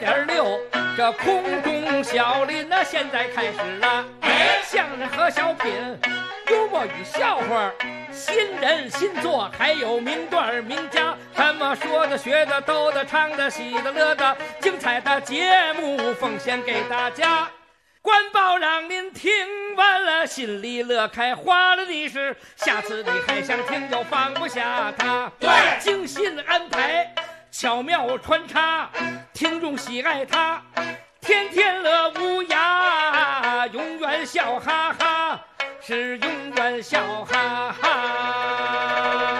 100.6，这空中小林呢，现在开始了。相声和小品，幽默与笑话，新人新作，还有名段名家，什么说的、学的、逗的、唱的、喜的、乐的，精彩的节目奉献给大家。官报让您听完了心里乐开花了你是，下次你还想听就放不下它。对，精心安排，巧妙穿插，听众喜爱它，天天乐无涯，永远笑哈哈，是永远笑哈哈。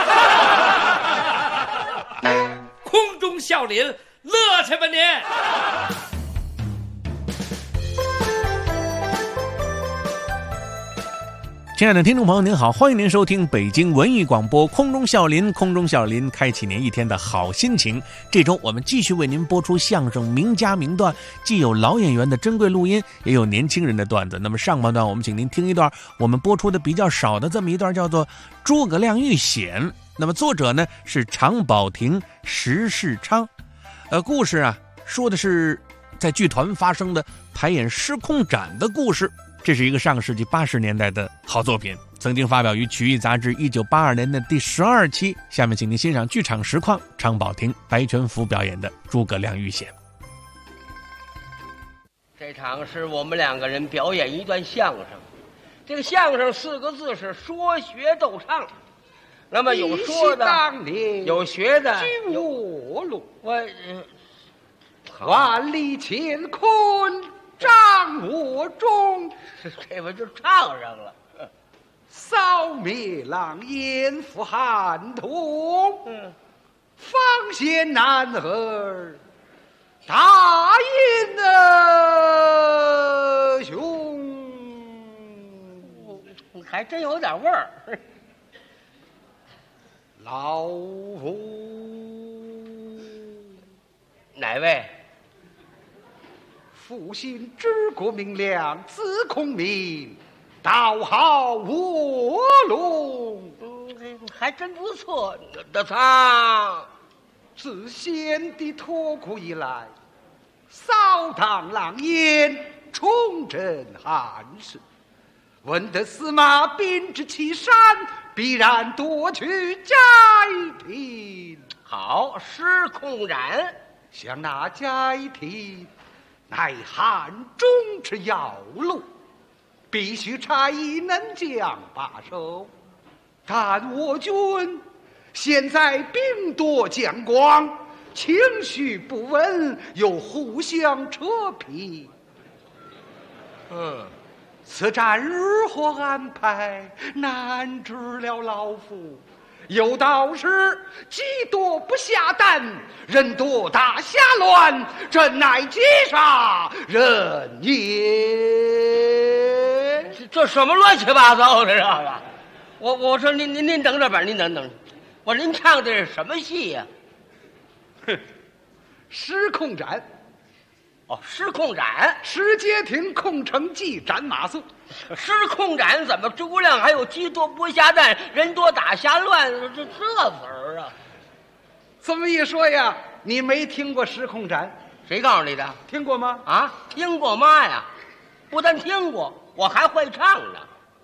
空中笑林，乐去吧您！ 亲爱的听众朋友您好，欢迎您收听北京文艺广播空中笑林，空中笑林开启您一天的好心情。这周我们继续为您播出相声名家名段，既有老演员的珍贵录音，也有年轻人的段子。那么上半段我们请您听一段我们播出的比较少的这么一段，叫做诸葛亮遇险。那么作者呢是常宝霆、石世昌。故事啊说的是在剧团发生的排演失控斩的故事。这是一个上世纪80年代的好作品，曾经发表于曲艺杂志1982年的第12期。下面请您欣赏剧场实况，常宝霆、白全福表演的诸葛亮遇险。 这场是我们2个人表演一段相声，这个相声4个字是说学逗唱。那么有说的，有学的， 居我路， 万里乾坤掌我中， 这不就唱上了？ 扫灭狼烟赴汉通，方显男儿大英雄， 还真有点味儿。 老夫哪位？ 父亲治国明亮，字孔明，道号卧龙。 还真不错。的唱， 自先帝脱裤以来，扫荡狼烟，重振汉室。闻得司马兵至岐山，必然夺取斋庭。 好，失控斩。 像那斋庭乃汉中之要路，必须差役能将把守。但我军现在兵多将广，情绪不稳，又互相扯皮。此战如何安排，难知了老夫。有道是鸡多不下蛋，人多打瞎乱，朕乃劫杀人也。 这什么乱七八糟的这个？我说您等着吧，您等等。我说您唱的是什么戏呀？ 失控斩。 失控斩， 石阶亭空城计斩马谡。 失控斩怎么诸葛亮还有鸡多不下蛋，人多打瞎乱，这词儿啊？ 这么一说呀，你没听过失控斩？ 谁告诉你的？ 听过吗？ 啊，听过妈呀！不但听过，我还会唱呢。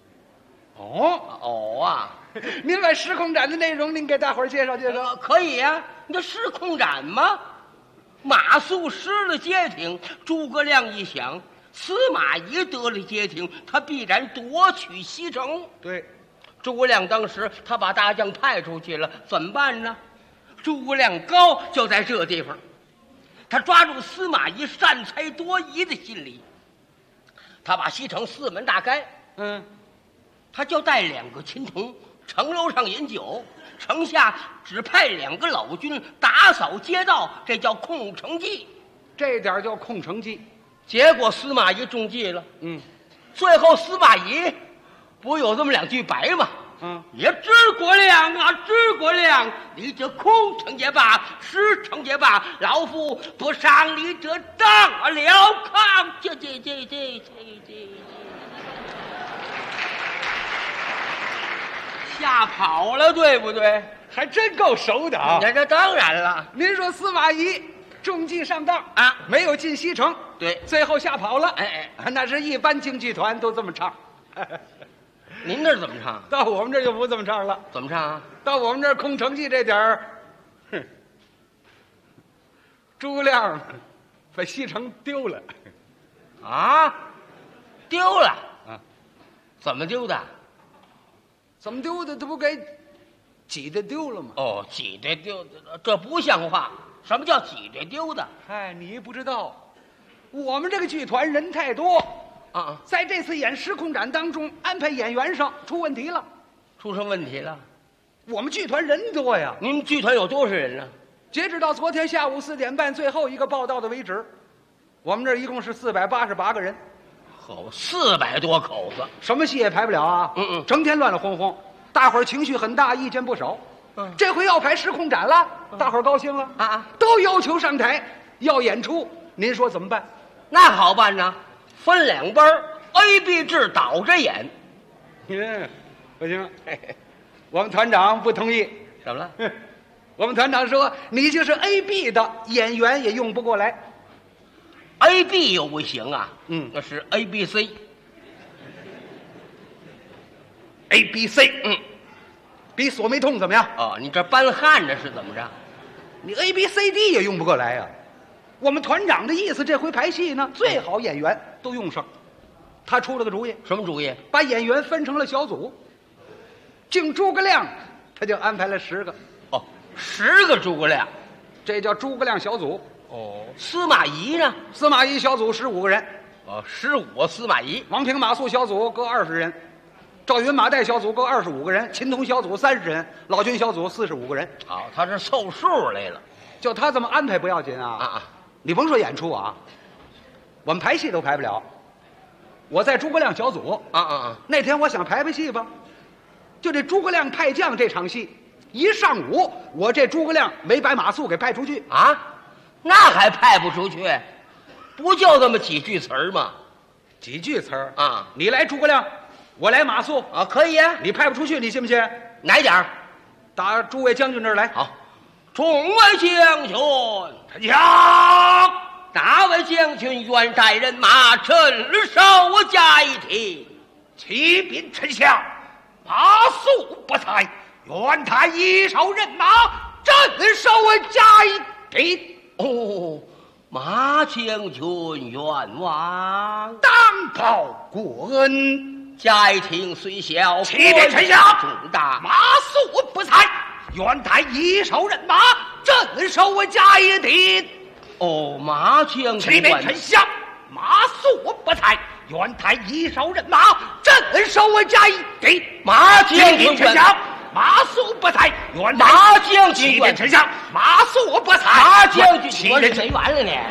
您把失控斩的内容您给大伙儿介绍介绍。 可以呀，你这失控斩吗？马谡失了街亭，诸葛亮一想，司马懿得了街亭，他必然夺取西城。 对， 诸葛亮当时他把大将派出去了，怎么办呢？诸葛亮高就在这地方，他抓住司马懿擅猜多疑的心理，他把西城4门大开，他就带2个亲童城楼上饮酒，城下只派2个老军打扫街道，这叫控城计。 这点叫控城计。 结果司马懿中计了。最后司马懿不有这么2句白吗？也诸葛亮啊，诸葛亮，你这空城也罢，实城也罢，老夫不上你这当了抗。这吓跑了，对不对？ 还真够熟的啊！ 这当然了。 您说司马懿中计上当啊没有进西城， 对， 最后吓跑了。 哎， 那是一般京剧团都这么唱。 您那儿怎么唱？ 到我们这儿就不这么唱了。 怎么唱啊？ 到我们这儿空城计这点儿，哼，诸葛亮把西城丢了。 啊，丢了啊？ 怎么丢的？ 怎么丢的？他不给挤得丢了吗？ 哦，挤兑丢的，这不像话！什么叫挤兑丢的？ 哎，你不知道，我们这个剧团人太多啊， 在这次演时空展当中安排演员上出问题了。 出什么问题了？ 我们剧团人多呀， 你们剧团有多少人呢？ 截止到昨天下午4点半最后一个报道的为止，我们这儿一共是488个人。 好，400多口子。 什么戏也排不了啊！整天乱乱哄哄，大伙儿情绪很大，意见不少。这回要排时空展了，大伙儿高兴了啊！ 都要求上台要演出，您说怎么办？ 那好办呢，分2班 ，A、B 制倒着演。 不行，我们团长不同意。 怎么了？ 我们团长说，你就是 A、B 的演员也用不过来。 A、B 又不行啊，那是 A、B、C。 A、B、C，比索梅痛怎么样？ 哦，你这搬汉着是怎么着？ 你 A、B、C、D 也用不过来呀。我们团长的意思，这回排戏呢，最好演员都用上。他出了个主意， 什么主意？ 把演员分成了小组。净诸葛亮，他就安排了10个。 哦，10个诸葛亮， 这叫诸葛亮小组。 哦，司马懿呢？ 司马懿小组15个人。 哦，15司马懿。 王平马谡小组各20人，赵云马岱小组各25个人，秦童小组30人，老君小组45个人。 好，他是凑数来了。 就他这么安排不要紧啊！你甭说演出啊，我们排戏都排不了。我在诸葛亮小组那天我想排戏吧，就这诸葛亮派将这场戏，一上午我这诸葛亮没把马谡给派出去啊，那还派不出去？不就这么几句词儿吗？ 几句词儿啊？ 你来诸葛亮，我来马谡啊，可以啊。 你派不出去，你信不信？ 哪点儿？ 打诸位将军这儿来。 好，众位将军， 丞相， 哪位将军愿带人马镇守嘉义亭？ 启禀丞相，马谡不才，愿他一手人马镇守嘉义亭。 哦，马将军愿望当报国恩。 嘉义亭虽小， 启禀丞相， 重大， 马谡不才，愿他一手人马镇守嘉义亭。 哦，马将军， 启禀丞相，马谡不才，愿他一手人马镇守嘉义亭。 马将军， 丞相，马谡不才，愿马将军， 启禀丞相，马谡不才， 马将军， 启禀谁完了呢？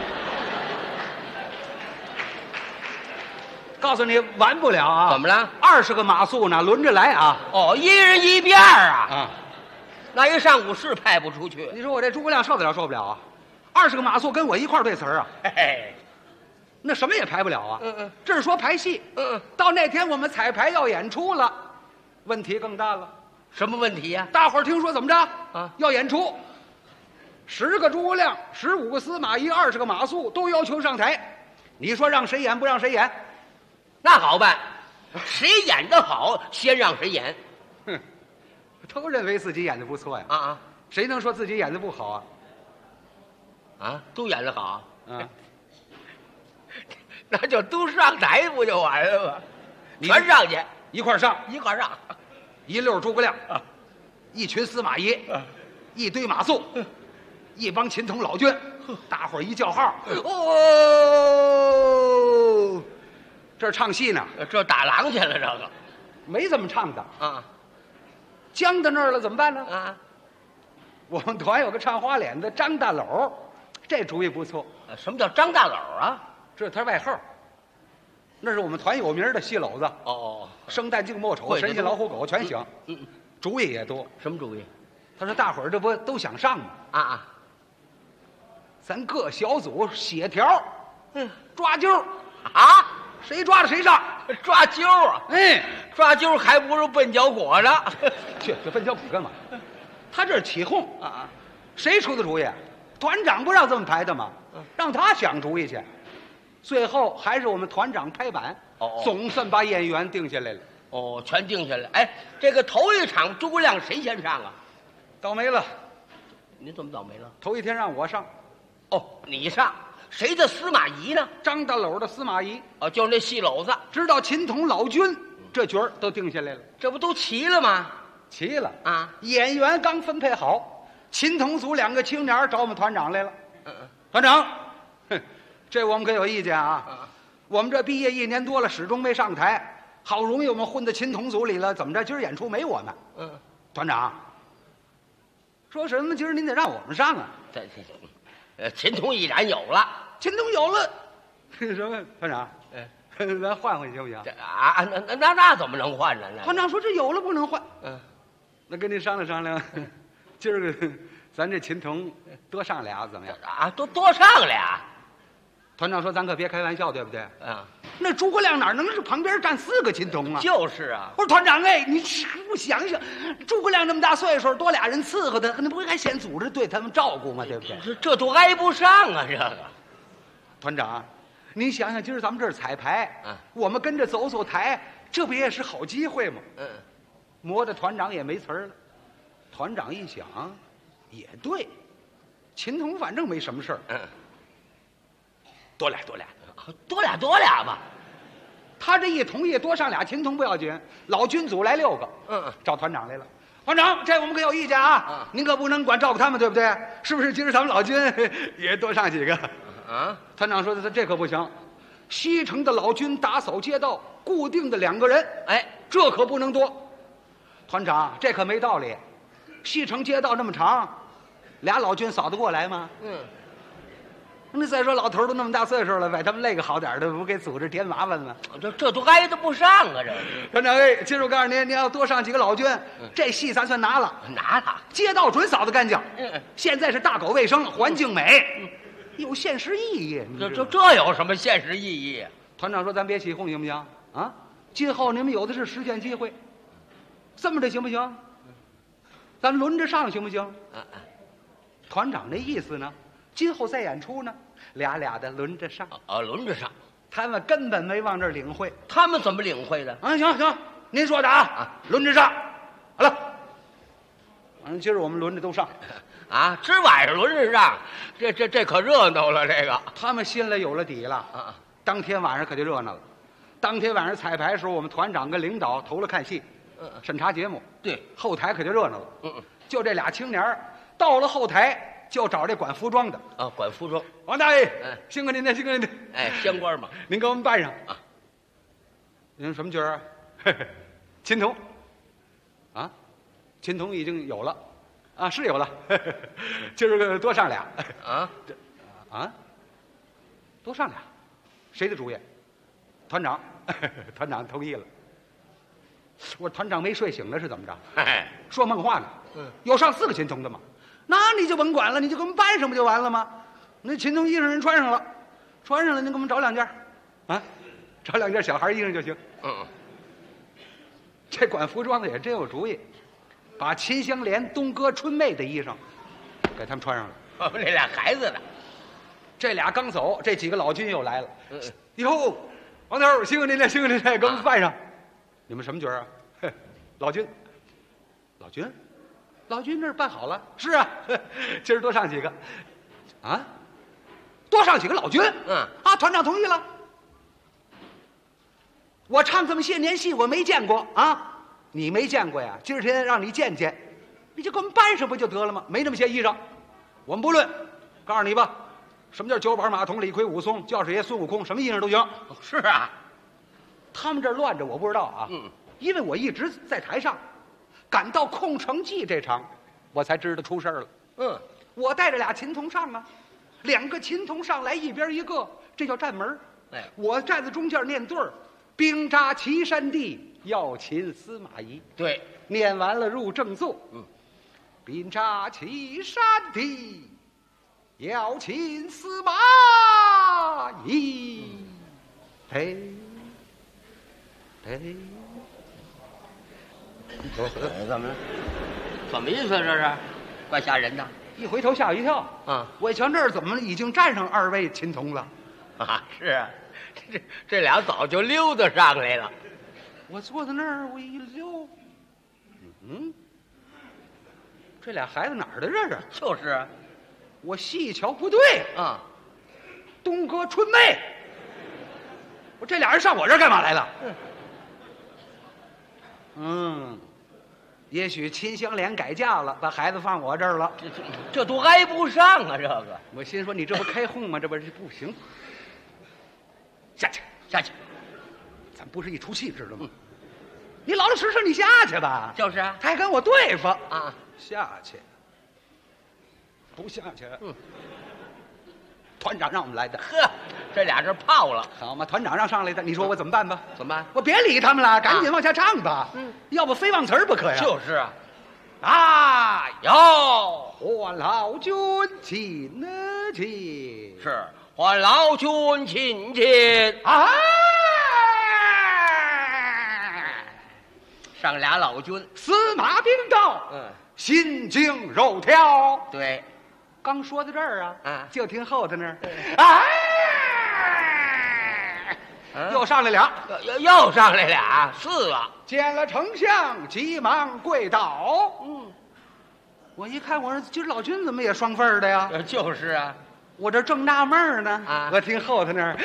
告诉你完不了啊！ 怎么了 ？20个马谡呢，轮着来啊！ 哦，一人一遍啊！ 啊， 那一上午是派不出去。 你说我这诸葛亮受得了受不了啊？20个马谡跟我一块儿对词儿啊！ 嘿嘿， 那什么也排不了啊！这是说排戏。到那天我们彩排要演出了，问题更大了。 什么问题呀？ 大伙儿听说怎么着啊？ 要演出，10个诸葛亮，15个司马懿，20个马谡都要求上台。你说让谁演不让谁演？ 那好办，谁演得好，先让谁演。 哼，都认为自己演的不错呀。谁能说自己演的不好啊？ 都演得好。 啊， 那就都上台不就完了吗？全上去， 一块儿上， 一块儿上。 一溜诸葛亮，一群司马懿，一堆马谡，一帮秦童老君，大伙儿一叫号，哦，这儿唱戏呢， 这打狼去了，这个没这么唱的啊。 僵到那儿了怎么办呢？ 啊， 我们团有个唱花脸的张大篓，这主意不错。 什么叫张大篓啊？ 这是他外号，那是我们团有名的戏篓子。 哦， 生旦净末丑，神仙老虎狗全行。主意也多。 什么主意？ 他说大伙儿这不都想上吗？咱各小组协调，抓阄啊， 谁抓了谁上。 抓阄啊！抓阄还不如笨脚果呢。 去，这笨脚鼓干嘛？他这是起哄谁出的主意？ 团长不让这么排的吗？让他想主意去。最后还是我们团长拍板，总算把演员定下来了。 哦，全定下来。哎，这个头一场诸葛亮谁先上啊？ 倒霉了， 您怎么倒霉了？ 头一天让我上， 哦，你上，谁的司马懿呢？ 张大篓的司马懿， 哦，就是那戏篓子。 直到秦童老君这角儿都定下来了， 这不都齐了吗？ 齐了啊！ 演员刚分配好，秦童组2个青年找我们团长来了。团长，哼，这我们可有意见啊！我们这毕业1年多了，始终没上台，好容易我们混到秦童组里了，怎么着？今儿演出没我们？团长说什么？今儿您得让我们上啊！ 秦童已然有了， 秦童有了，什么？团长，咱换换行不行？ 那怎么能换呢？ 团长说这有了不能换。那跟您商量商量，今儿个咱这秦童多上俩怎么样？ 啊，多上俩。 团长说咱可别开玩笑，对不对？ 啊， 那诸葛亮哪能是旁边站4个秦童啊？ 就是啊。 我说团长，哎，你不想想，诸葛亮这么大岁数，多俩人伺候他，那不还先组织对他们照顾吗？对不对？ 这都挨不上啊，这个。 团长，您想想，今儿咱们这儿彩排，我们跟着走走台，这不也是好机会吗？磨得团长也没词儿了。团长一想，也对，秦童反正没什么事儿，多俩吧。他这一同意多上俩秦童不要紧，老君组来6个，找团长来了。团长，这我们可有意见啊！您可不能光照顾他们，对不对？是不是？今儿咱们老君也多上几个？团长说这可不行，西城的老君打扫街道，固定的2个人，这可不能多。团长，这可没道理。西城街道那么长，俩老君扫得过来吗？那再说老头都那么大岁数了，把他们累个好点的，不给组织添麻烦吗？ 这都挨得不上啊！这团长，今儿我告诉您，您要多上几个老君，这戏咱算拿了。街道准扫得干净。现在是大狗卫生，环境美，有现实意义。 这有什么现实意义？ 团长说咱别起哄行不行？啊，今后你们有的是实践机会。这么着行不行？咱轮着上行不行？团长那意思呢？今后再演出呢，俩的轮着上。 轮着上。 他们根本没往这儿领会。 他们怎么领会的？ 行，您说的轮着上。好了，今儿我们轮着都上。 今晚上轮着上，这可热闹了。这个他们心里有了底了。当天晚上可就热闹了。当天晚上彩排的时候，我们团长跟领导投了看戏。审查节目， 对， 后台可就热闹了。就这俩青年到了后台，就找这管服装的。 管服装。 王大爷，辛苦您了，辛苦您了。 相关嘛， 您给我们扮上。您什么角儿啊？秦童。秦童已经有了，是有了。今儿个多上俩。多上俩，谁的主意？团长，团长同意了。我说团长没睡醒了是怎么着？说梦话呢。有上4个秦童的吗？那你就甭管了，你就给我们搬上不就完了吗？那秦童衣裳人穿上了，您给我们找2件找2件小孩衣裳就行。这管服装的也真有主意，把秦香莲、东哥、春妹的衣裳给他们穿上了。 那俩孩子的， 这俩刚走，这几个老军又来了。哟，王头，辛苦您了，辛苦您了，给我们扮上。你们什么角啊？老君那儿办好了。是啊，今儿多上几个。多上几个老君。团长同意了。我唱这么些年戏，我没见过啊。你没见过呀？今儿天让你见见，你就给我们搬上不就得了吗？没那么些衣裳，我们不论。告诉你吧，什么叫九板马童、李逵、武松、教师爷孙悟空，什么衣裳都行。 是啊。 他们这儿乱着，我不知道啊。因为我一直在台上，赶到空城计这场，我才知道出事儿了。我带着俩秦童上啊，2个秦童上来，一边一个，这叫站门。我站在中间念对儿，兵扎岐山地，要擒司马懿。 对， 念完了入正座。兵扎岐山地，要擒司马懿。 怎么意思？这是怪吓人的。 一回头吓我一跳啊！ 我一瞧这儿怎么已经站上2位秦童了？ 啊，是啊，这俩早就溜达上来了。 我坐在那儿，我一溜，这俩孩子哪儿的这是？ 就是啊， 我细一瞧不对， 啊， 东哥春妹，我这俩人上我这儿干嘛来了？也许秦香莲改嫁了，把孩子放我这儿了。 这都挨不上啊！这个我心说你这不开哄吗？这不是不行，下去下去， 咱不是一出气知道吗？你老老实实你下去吧。 就是啊， 他还跟我对付啊， 下去，不下去。团长让我们来的。 呵，这俩人泡了， 好嘛，团长让上来的，你说我怎么办吧？ 怎么办？ 我别理他们了，赶紧往下唱吧。要不非忘词儿不可呀。 就是啊， 啊， 哟， 还老君亲亲， 是还老君亲亲， 啊， 上俩老君， 司马兵道，心惊肉跳。 对， 刚说到这儿啊，就听后头那儿，又上来俩， 又上来俩，4个。 见了丞相，急忙跪倒。我一看，我说今儿老君怎么也双份儿的呀？ 就是啊， 我这正纳闷儿呢。我听后头那儿，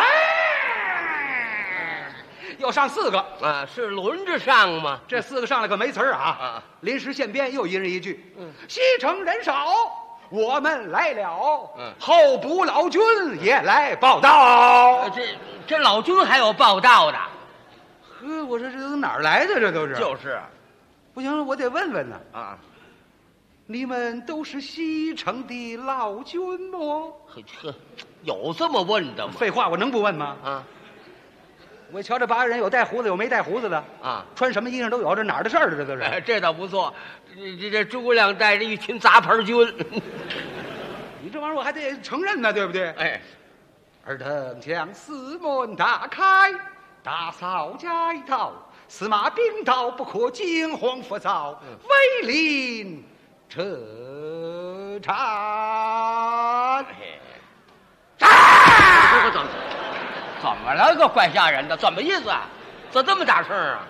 又上4个啊，是轮着上吗？ 这4个上来可没词儿啊！临时现编，又一人一句。西城人少，我们来了。候补老君也来报道。 这老君还有报道的？ 呵，我说这都哪儿来的？这都是。 就是， 不行了，我得问问呢。你们都是西城的老君吗？ 呵，有这么问的吗？ 废话，我能不问吗？我瞧这8个人，有带胡子，有没带胡子的穿什么衣裳都有，这哪儿的事儿？这都是。 这倒不错，这诸葛亮带着一群杂牌军， 你这玩意儿我还得承认呢，对不对？尔等将四门打开，打扫街道，司马兵道不可惊慌浮躁，威临车站。 怎么了？个怪吓人的，怎么意思啊？怎么这么大声啊？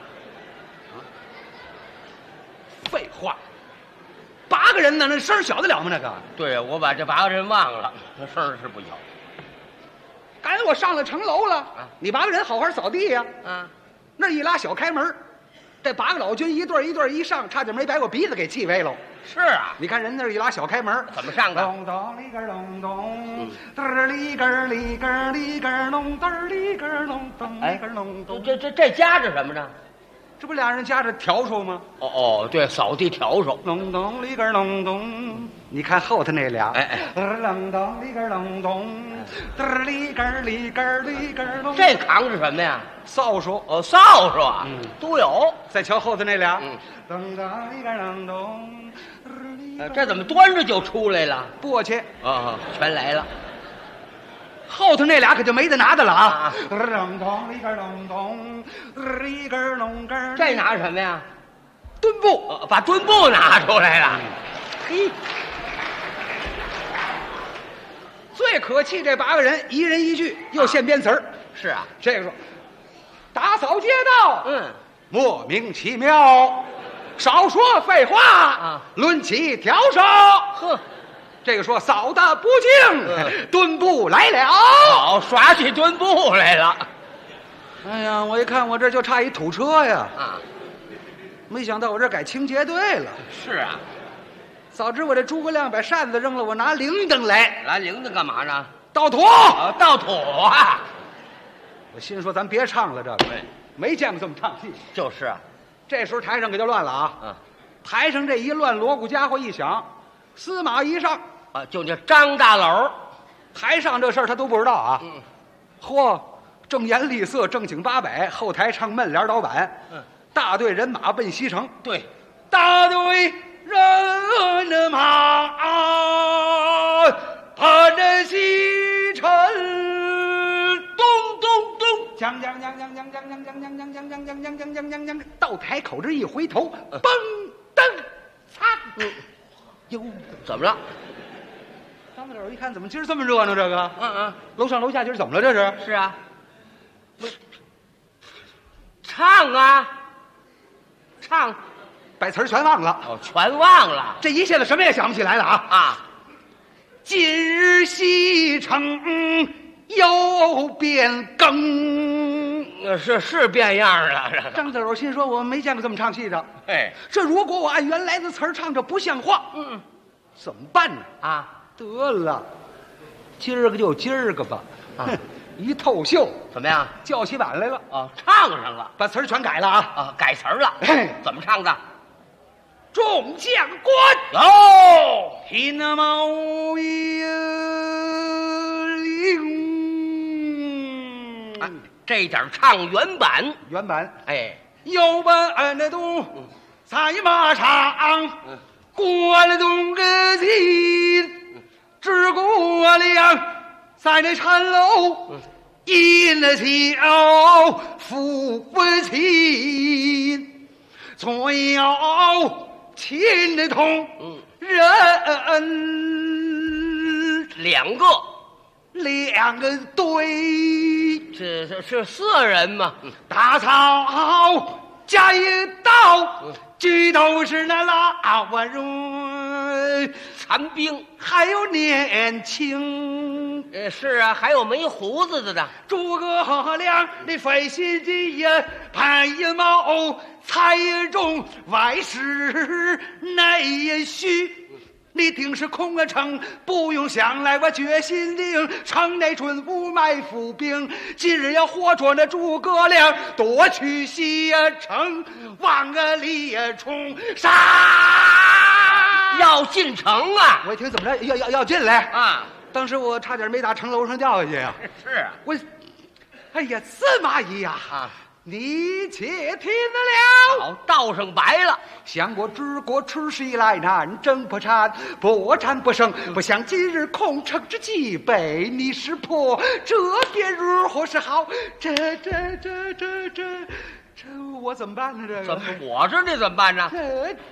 废话，8个人呢，那声小得了吗？那个。 对呀，我把这8个人忘了，那声是不小。 刚才我上了城楼了，你8个人好好扫地呀。那一拉小开门，这8个老军一对一对一上，差点没把我鼻子给气歪了。 是啊， 你看人那一拉小开门， 怎么上的？ 咚咚里个咚咚，嘚儿里个里个里个咚，嘚儿里个咚咚里个咚咚。 这夹着什么呢？ 这不俩人夹着笤帚吗？ 对，扫地笤帚。 咚咚里个咚咚，你看后头那俩，咚咚里个咚咚，嘚儿里个里个里个咚。 这扛着什么呀？ 扫帚。 扫帚啊，都有。 再瞧后头那俩，咚咚里个咚咚。 这怎么端着就出来了？ 簸箕全来了。 后头那俩可就没得拿的了啊！ 这拿什么呀？ 墩布， 把墩布拿出来了。嘿， 最可气这8个人，一人一句，又现编词儿。 是啊， 这个说打扫街道，莫名其妙，少说废话抡起笤帚。 呵。 这个说扫的不净，墩布来了。 耍起墩布来了。 哎呀，我一看我这就差一土车呀！没想到我这改清洁队了。 是啊， 早知我这诸葛亮把扇子扔了，我拿铃铛来。 拿铃铛干嘛呢？ 倒土。 倒土啊！ 我心说咱别唱了，这个没见过这么唱戏。 就是啊， 这时候台上可就乱了啊！台上这一乱，锣鼓家伙一响。司马一上就那张大楼， 台上这事儿他都不知道啊。嚯，正颜厉色，正经八百，后台唱闷帘倒板。大队人马奔西城。 对， 大队人马奔西城。咚咚咚，将将将将将将将将将将将将将将将将将，到台口这一回头，嘣噔擦。 哟， 怎么了？ 张大友一看，怎么今儿这么热闹？这个，楼上楼下今儿怎么了？这是？ 是啊，唱啊，唱， 把词儿全忘了。 哦，全忘了。 这一下子什么也想不起来了啊！ 啊， 今日西城又变更。 是变样了。 张大友心说：“我没见过这么唱戏的。 哎， 这如果我按原来的词儿唱，这不像话。怎么办呢？ 啊， 得了，今儿个就今儿个吧。哼，一透袖， 怎么样？ 叫起板来了。 哦，唱上了。 把词儿全改了啊！ 啊，改词儿了。 嘿， 怎么唱的？ 众将官哟， 听那毛衣领。 这点唱原版。 原版， 哎， 有本的东在马场，过了东个金，只过梁在那城楼，饮了酒抚亲，左右亲的同人， 两个对， 这是4人嘛？ 大草加一刀，举头是那老人， 残兵。 还有年轻。 是啊，还有没胡子的呢。 诸葛亮，你费心机呀，盘一毛，猜中外事内虚。你定是空了城，不用想来我决心定，城内准无埋伏兵，今日要活捉那诸葛亮，夺取西城，往个列冲杀。 要进城啊！ 我一听怎么着要进来啊！ 当时我差点没打城楼上掉下去呀！ 是啊， 我，哎呀，司马懿呀！ 啊， 你且听得了。 好，道上白了。 相国治国出师以来，难征不战，不战不胜。不想今日空城之计被你识破，这便如何是好？这我怎么办呢？这个怎么？我这得怎么办呢？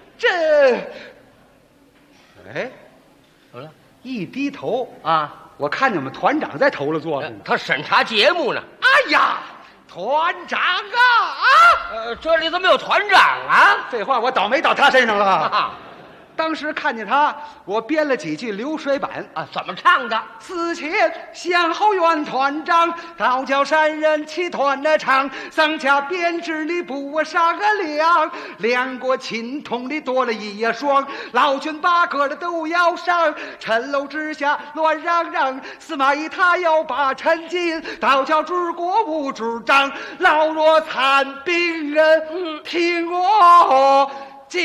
哎， 怎么了？ 一低头啊， 我看见我们团长在头了坐着呢。 他审查节目呢。 哎呀，团长啊！ 这里怎么有团长啊？ 废话，我倒霉到他身上了。 啊， 当时看见他，我编了几句流水板啊，怎么唱的？ 此前向后原团长，道教山人齐团的唱，丧家编制你不我杀个两，两国亲同的多了一双，老君八个的都要上，城楼之下乱嚷嚷，司马懿他要把陈进，道教治国无主张，老弱残兵人，听我讲，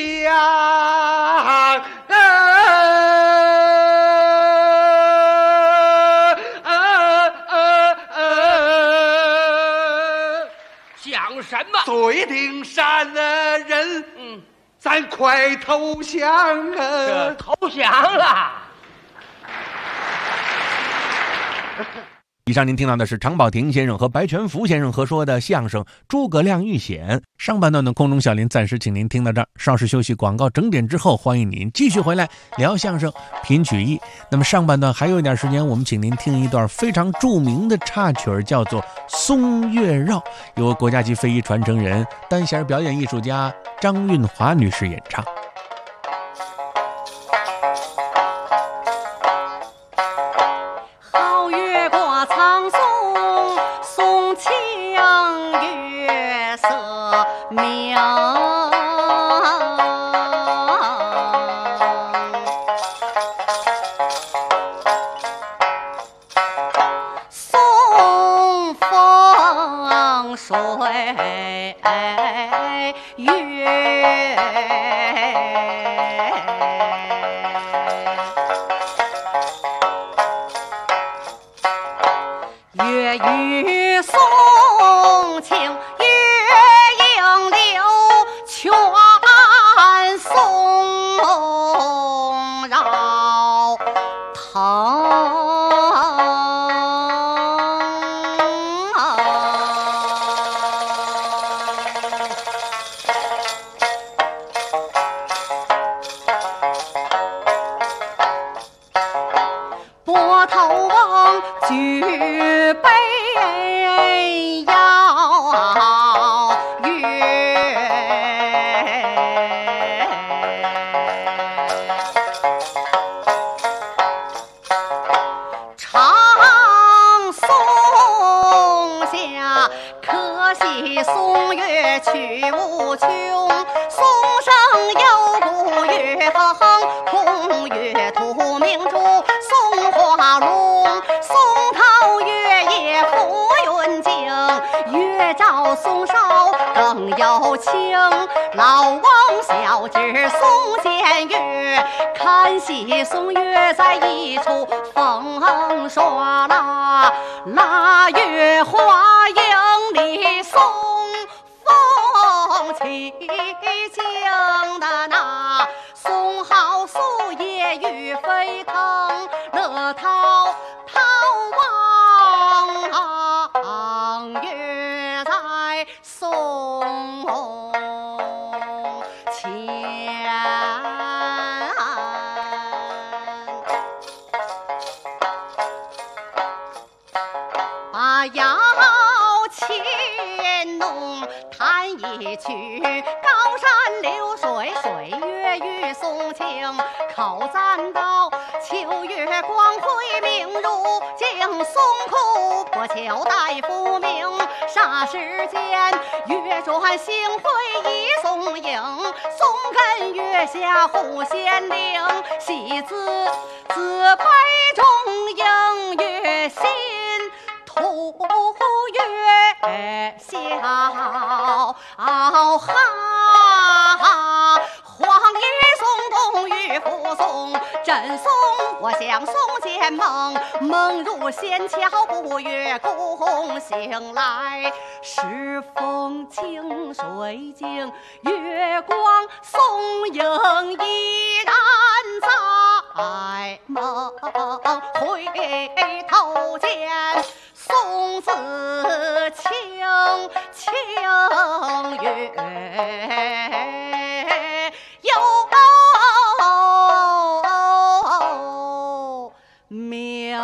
讲什么？ 最顶山的人，咱快投降啊！ 投降了。 以上您听到的是常宝霆先生和白全福先生合说的相声《诸葛亮遇险》。上半段的空中小林暂时请您听到这儿，稍事休息，广告整点之后，欢迎您继续回来聊相声品曲艺。那么上半段还有一点时间，我们请您听一段非常著名的插曲儿，叫做《松月绕》，由国家级非遗传承人、单弦表演艺术家张韵华女士演唱。 送风水月雨送情月影流，全送绕腾。 备要月，唱颂下，可惜颂月曲无穷，颂声有古月恒，空月图明珠松花容，松涛月夜浮云静，月照松梢更有情。老翁小侄松间月，看戏松月在一处风刷啦，腊月花影里松风起劲的那，松好树叶雨飞腾，乐陶陶望月在松前，把摇琴弄弹一曲，高山流水水月与松情，口赞道秋月光辉明如镜，松枯不求待复明，霎时间月转星辉一松影，松根月下互显灵，喜自杯中映月心，图月笑哈，黄叶松动玉扶松，真松我想松间梦，梦入仙桥不月宫，醒来时风清水静，月光松影依然在梦，回头见松子清月又明。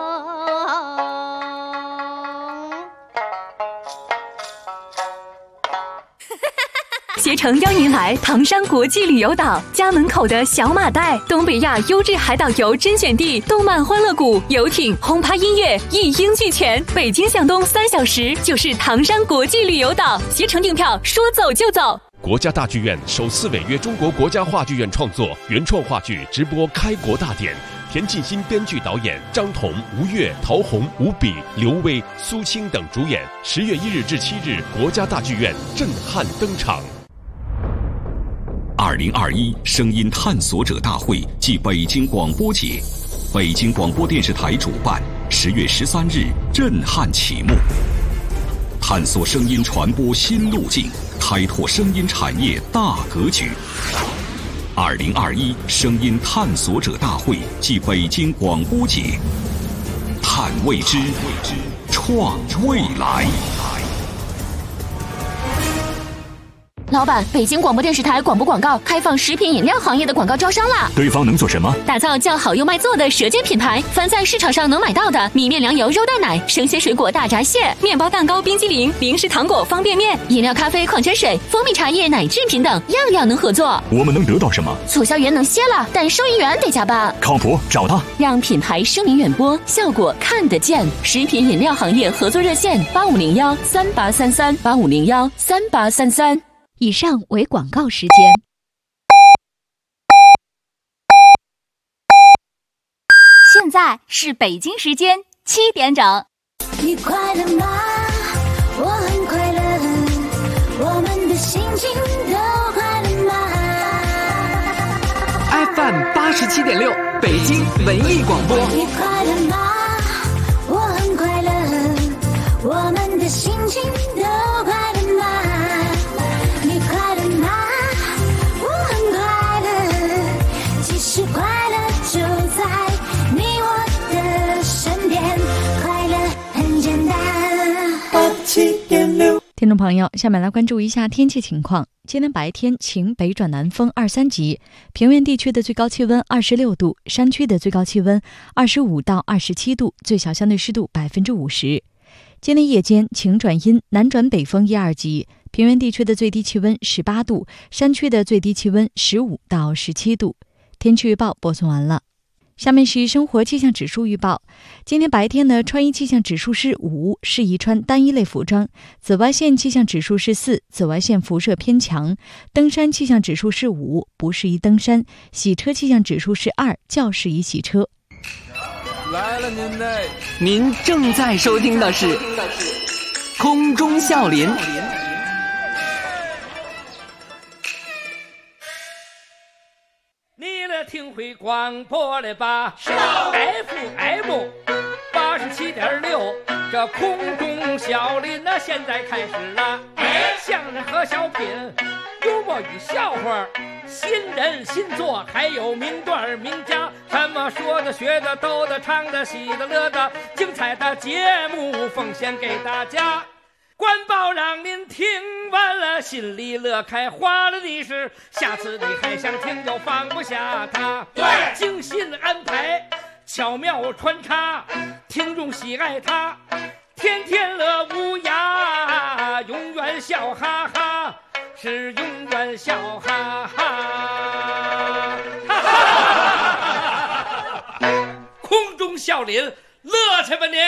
携程邀您来唐山国际旅游岛，家门口的小马代，东北亚优质海岛游甄选地，动漫欢乐谷、游艇、轰趴音乐一应俱全。北京向东3小时就是唐山国际旅游岛，携程订票说走就走。 国家大剧院首次违约中国国家话剧院创作原创话剧直播开国大典，田沁鑫编剧导演，张彤、吴越、陶虹、吴比、刘薇、苏青等主演。10月1日至7日，国家大剧院震撼登场。 2021声音探索者大会暨北京广播节，北京广播电视台主办，10月13日震撼启幕。探索声音传播新路径，开拓声音产业大格局。2021声音探索者大会暨北京广播节，探未知，创未来。 老板，北京广播电视台广播广告开放食品饮料行业的广告招商啦！ 对方能做什么？ 打造叫好又卖座的舌尖品牌，凡在市场上能买到的米面粮油肉蛋奶、生鲜水果大闸蟹、面包蛋糕、冰激凌、零食糖果、方便面、饮料、咖啡、矿泉水、蜂蜜茶叶、奶制品等，样样能合作。 我们能得到什么？ 促销员能歇了，但收银员得加班。 靠谱，找他， 让品牌声名远播，效果看得见。食品饮料行业合作热线8501-3833，8501-3833。 以上为广告时间。现在是北京时间7点整。 你快乐吗？我很快乐，我们的心情都快乐吗 ？FM 87.6，北京文艺广播。 你快乐吗？我很快乐，我们的心情都快乐吗？你快乐吗？我很快乐，其实快乐就在你我的身边，快乐很简单。87.6 听众朋友，下面来关注一下天气情况。今天白天晴，北转南风2、3级，平原地区的最高气温26度，山区的最高气温25到27度，最小相对湿度50%。今天夜间晴转阴，南转北风1、2级，平原地区的最低气温18度，山区的最低气温15到17度。天气预报播送完了。下面是生活气象指数预报。今天白天的穿衣气象指数是5，适宜穿单一类服装。紫外线气象指数是4，紫外线辐射偏强。登山气象指数是5，不适宜登山。洗车气象指数是2，较适宜洗车。 来了您嘞！您正在收听的是空中笑林。 你来听会广播了吧？是 FM 87.6，这空中笑林那现在开始了。相声和小品，幽默与笑话，新人新作，还有名段名家，什么说的、学的、逗的、唱的、喜的、乐的，精彩的节目奉献给大家。官报让您听完了，心里乐开花了的是，下次你还想听就放不下它。对，精心安排，巧妙穿插，听众喜爱它，天天乐无涯，永远笑哈哈，是永远笑哈哈。空中笑林，乐去吧您！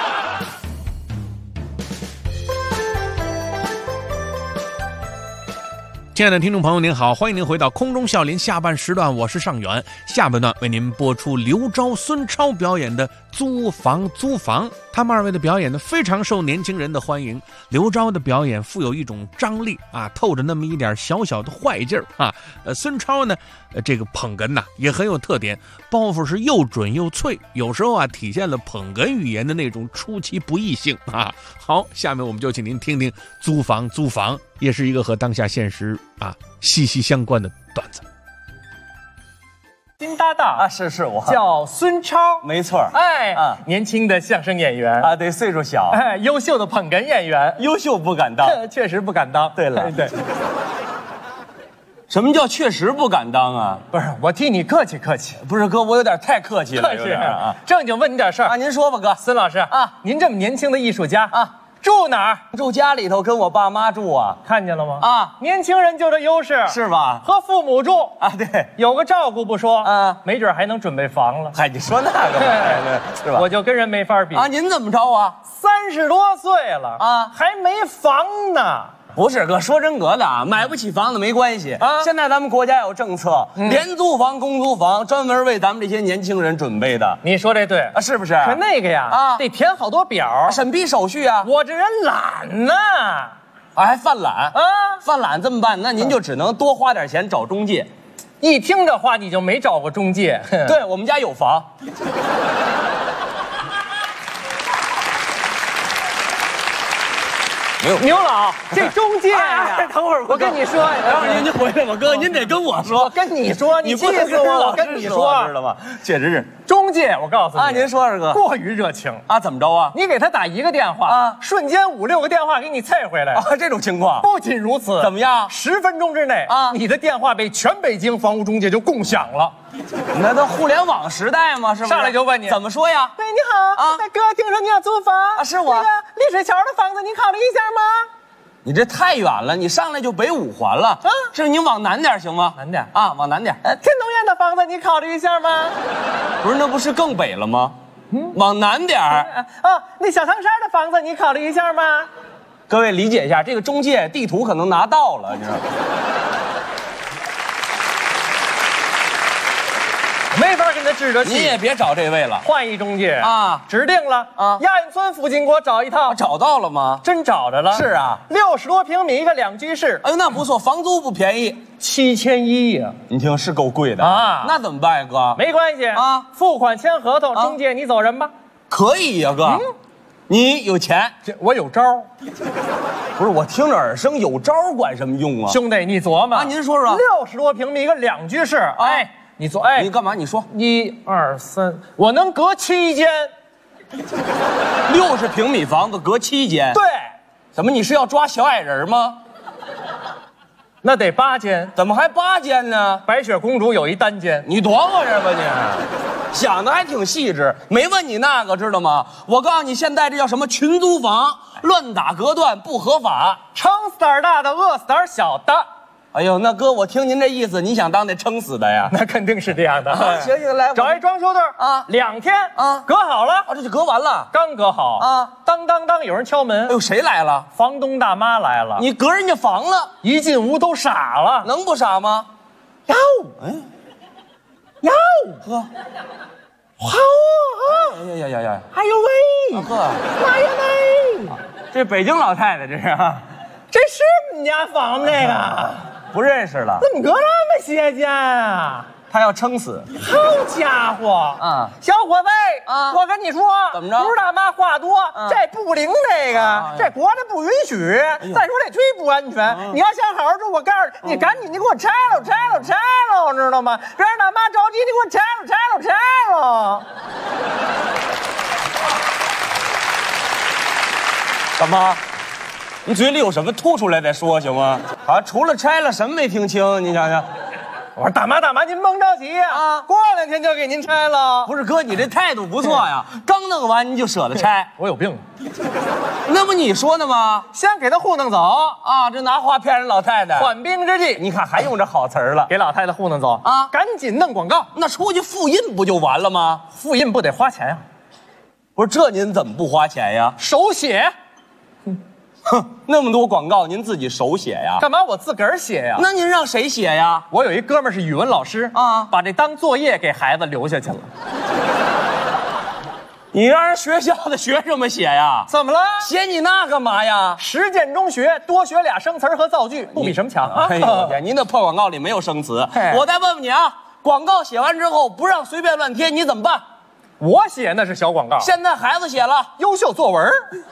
亲爱的听众朋友您好，欢迎您回到空中笑林下半时段，我是尚远。下半段为您播出刘钊、孙超表演的租房。他们二位的表演呢非常受年轻人的欢迎。刘钊的表演富有一种张力啊，透着那么一点小小的坏劲儿啊。孙超呢，这个捧哏呐也很有特点，包袱是又准又脆，有时候啊体现了捧哏语言的那种出其不意性啊。好，下面我们就请您听听租房，也是一个和当下现实啊息息相关的段子。 新搭档啊，是我叫孙超， 没错。 哎，年轻的相声演员啊，对，岁数小， 哎，优秀的捧哏演员， 优秀不敢当， 确实不敢当。 对了， 对， 什么叫确实不敢当啊？ 不是，我替你客气客气。 不是哥，我有点太客气了，有点啊。 正经问你点事儿啊，您说吧，哥。 孙老师啊，您这么年轻的艺术家啊。住哪儿？ 住家里头，跟我爸妈住啊。 看见了吗？ 啊， 年轻人就这优势， 是吧？ 和父母住啊，对， 有个照顾不说啊，没准还能准备房了。 嗨，你说那个是吧？ 我就跟人没法比啊。您怎么着啊 ？30多岁了啊，还没房呢。 不是哥，说真格的啊，买不起房子没关系啊。现在咱们国家有政策，廉租房、公租房，专门为咱们这些年轻人准备的。 你说这对啊，是不是？ 可那个呀啊，得填好多表， 审批手续啊。 我这人懒呐， 还犯懒啊？犯懒这么办？那您就只能多花点钱找中介。 一听这话，你就没找过中介。 对，我们家有房。 牛老，这中介呀， 等会儿我跟你说， 等会儿您回来吧，哥，您得跟我说。 我跟你说，你气死我！我跟你说， 知道吗？确实是中介，我告诉你啊，您说是哥， 过于热情啊，怎么着啊？ 你给他打一个电话啊，瞬间5、6个电话给你菜回来啊，这种情况。 不仅如此， 怎么样 ？10分钟之内啊，你的电话被全北京房屋中介就共享了。 那都互联网时代嘛，是不是？ 上来就问你怎么说呀？ 喂，你好啊，哥，听说你要租房啊？是我。 那个丽水桥的房子，你考虑一下吗？ 你这太远了，你上来就北5环了啊！是你往南点行吗？ 南点啊，往南点。 天通苑的房子你考虑一下吗？ 不是，那不是更北了吗？往南点儿。 那小长沙的房子你考虑一下吗？ 各位理解一下，这个中介地图可能拿到了，你知道吗？ 没法跟他治得起， 你也别找这位了， 换一中介啊！ 指定了啊！亚运村附近给我找一套， 找到了吗？ 真找着了。 是啊 ，60多平米一个2居室。 哎呦，那不错，房租不便宜 ，7100呀！ 你听是够贵的啊！那怎么办呀，哥？ 没关系啊，付款签合同，中介你走人吧。 可以呀，哥。你有钱， 我有招。 不是，我听着耳生，有招管什么用啊？ 兄弟，你琢磨啊！您说说 ，60多平米一个2居室，哎。你做哎， 你干嘛？你说 1、2、3，我能隔7间， 60平米房子隔7间， 对怎么你是要抓小矮人吗？ 那得8间， 怎么还8间呢？ 白雪公主有一单间。 你躲我这吧你，想的还挺细致，没问你那个知道吗？我告诉你，现在这叫什么群租房，乱打隔断不合法， 撑死点大的，饿死点小的。 哎呦，那哥，我听您这意思，你想当那撑死的呀？ 那肯定是这样的。 行行，来， 找一装修队啊，2天啊，隔好了啊，这就隔完了， 刚隔好啊。当当当，有人敲门。 哎呦，谁来了？ 房东大妈来了。 你隔人家房了， 一进屋都傻了， 能不傻吗？ 哟， 哎， 哟， 呵， 好啊！呀！ 哎呦喂， 呵， 妈呀喂！ 这北京老太太这是啊， 这是我们家房子那个。 不认识了， 怎么隔那么些间啊？ 他要撑死。 好家伙！ 啊， 小伙子啊，我跟你说， 怎么着？ 不是大妈话多，这不灵，这个这国家不允许。再说这忒不安全。你要想好好住，我告诉你，你赶紧你给我拆了，知道吗？别让大妈着急，你给我拆了。 干嘛？你嘴里有什么吐出来再说行吗？啊，除了拆了什么没听清？你想想， 我说大妈，您甭着急啊，过2天就给您拆了。 不是哥，你这态度不错呀，刚弄完你就舍得拆， 我有病。 那不你说的吗？ 先给他糊弄走啊，这拿话骗人老太太， 缓兵之计。 你看还用这好词儿了， 给老太太糊弄走啊，赶紧弄广告。 那出去复印不就完了吗？ 复印不得花钱呀？ 不是这您怎么不花钱呀？ 手写。 哼，那么多广告，您自己手写呀？ 干嘛我自个儿写呀？ 那您让谁写呀？ 我有一哥们儿是语文老师啊，把这当作业给孩子留下去了。 你让人学校的学生们写呀？ 怎么了？ 写你那干嘛呀？ 实践中学，多学俩生词和造句，不比什么强啊！ 哎呦天，您那破广告里没有生词。我再问问你啊，广告写完之后不让随便乱贴，你怎么办？ 我写那是小广告， 现在孩子写了优秀作文。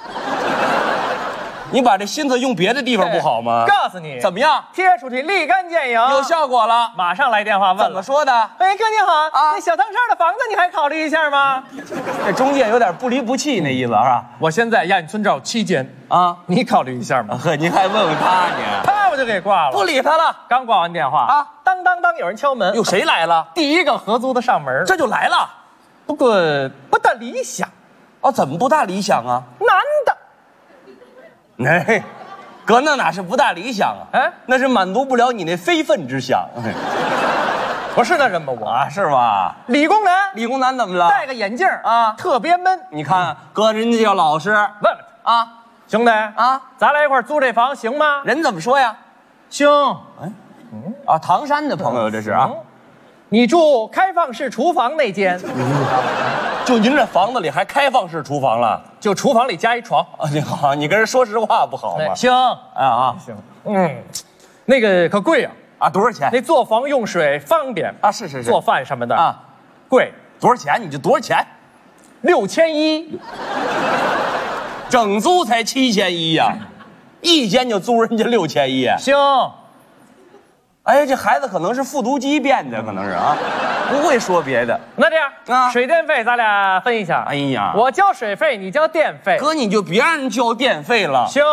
你把这心思用别的地方不好吗？ 告诉你怎么样， 贴出去立竿见影， 有效果了。 马上来电话问了， 怎么说的？ 哎，哥你好啊，那小汤山的房子你还考虑一下吗？ 这中介有点不离不弃那意思是吧？ 我现在亚运村照7间啊，你考虑一下吗？ 呵，您还问问他呢？ 他我就给挂了， 不理他了。 刚挂完电话啊，当当当，有人敲门。 有谁来了？ 第一个合租的上门， 这就来了。 不过不大理想。 哦，怎么不大理想啊？ 男的。 哎。哥，那哪是不大理想啊？哎，那是满足不了你那非分之想。 不是那人吧我啊，是吧？ 理工男， 理工男怎么了？ 戴个眼镜啊，特别闷。 你看，哥，人家叫老师，问问啊，兄弟啊，咱俩一块租这房行吗？ 人怎么说呀？ 行。 哎，啊，唐山的朋友这是啊。 你住开放式厨房那间， 就您这房子里还开放式厨房了？ 就厨房里加一床啊！你好，你跟人说实话不好吗？ 行啊， 行，那个可贵啊，多少钱？ 那做房用水方便啊，是， 做饭什么的啊，贵， 多少钱？你就多少钱 ？6100， 整租才7100呀，一间就租人家6100， 行。 哎，这孩子可能是复读机变的，可能是啊，不会说别的。 那这样啊，水电费咱俩分一下。 哎呀， 我交水费，你交电费。 哥，你就别让人交电费了。 行。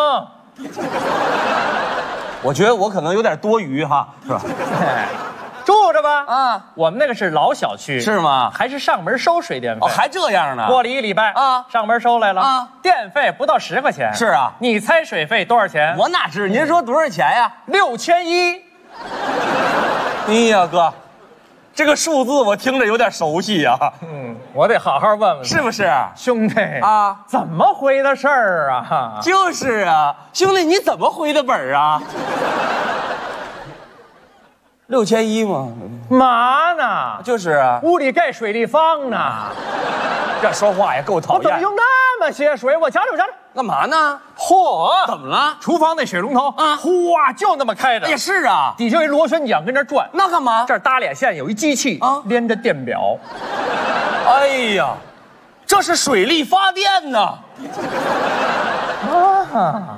我觉得我可能有点多余哈，是吧？ 住着吧。 啊， 我们那个是老小区， 是吗？ 还是上门收水电费？ 哦，还这样呢？ 过了1礼拜啊，上门收来了啊，电费不到10块钱。 是啊， 你猜水费多少钱？ 我哪知？您说多少钱呀 ？6100。 哎呀，哥，这个数字我听着有点熟悉呀。 我得好好问问， 是不是？ 兄弟啊， 怎么回的事儿啊？ 就是啊，兄弟，你怎么回的本啊？6100吗？ 嘛呢？ 就是啊， 屋里盖水立方呢。 这说话也够讨厌。 我怎么用那么些水？我瞧瞧。 干嘛呢？ 嚯！ 怎么了？ 厨房那水龙头啊，哗就那么开着。 也是啊， 底下有一螺旋桨跟这转。 那干嘛？ 这儿搭俩线，有一机器啊，连着电表。 哎呀，这是水力发电呢。 啊，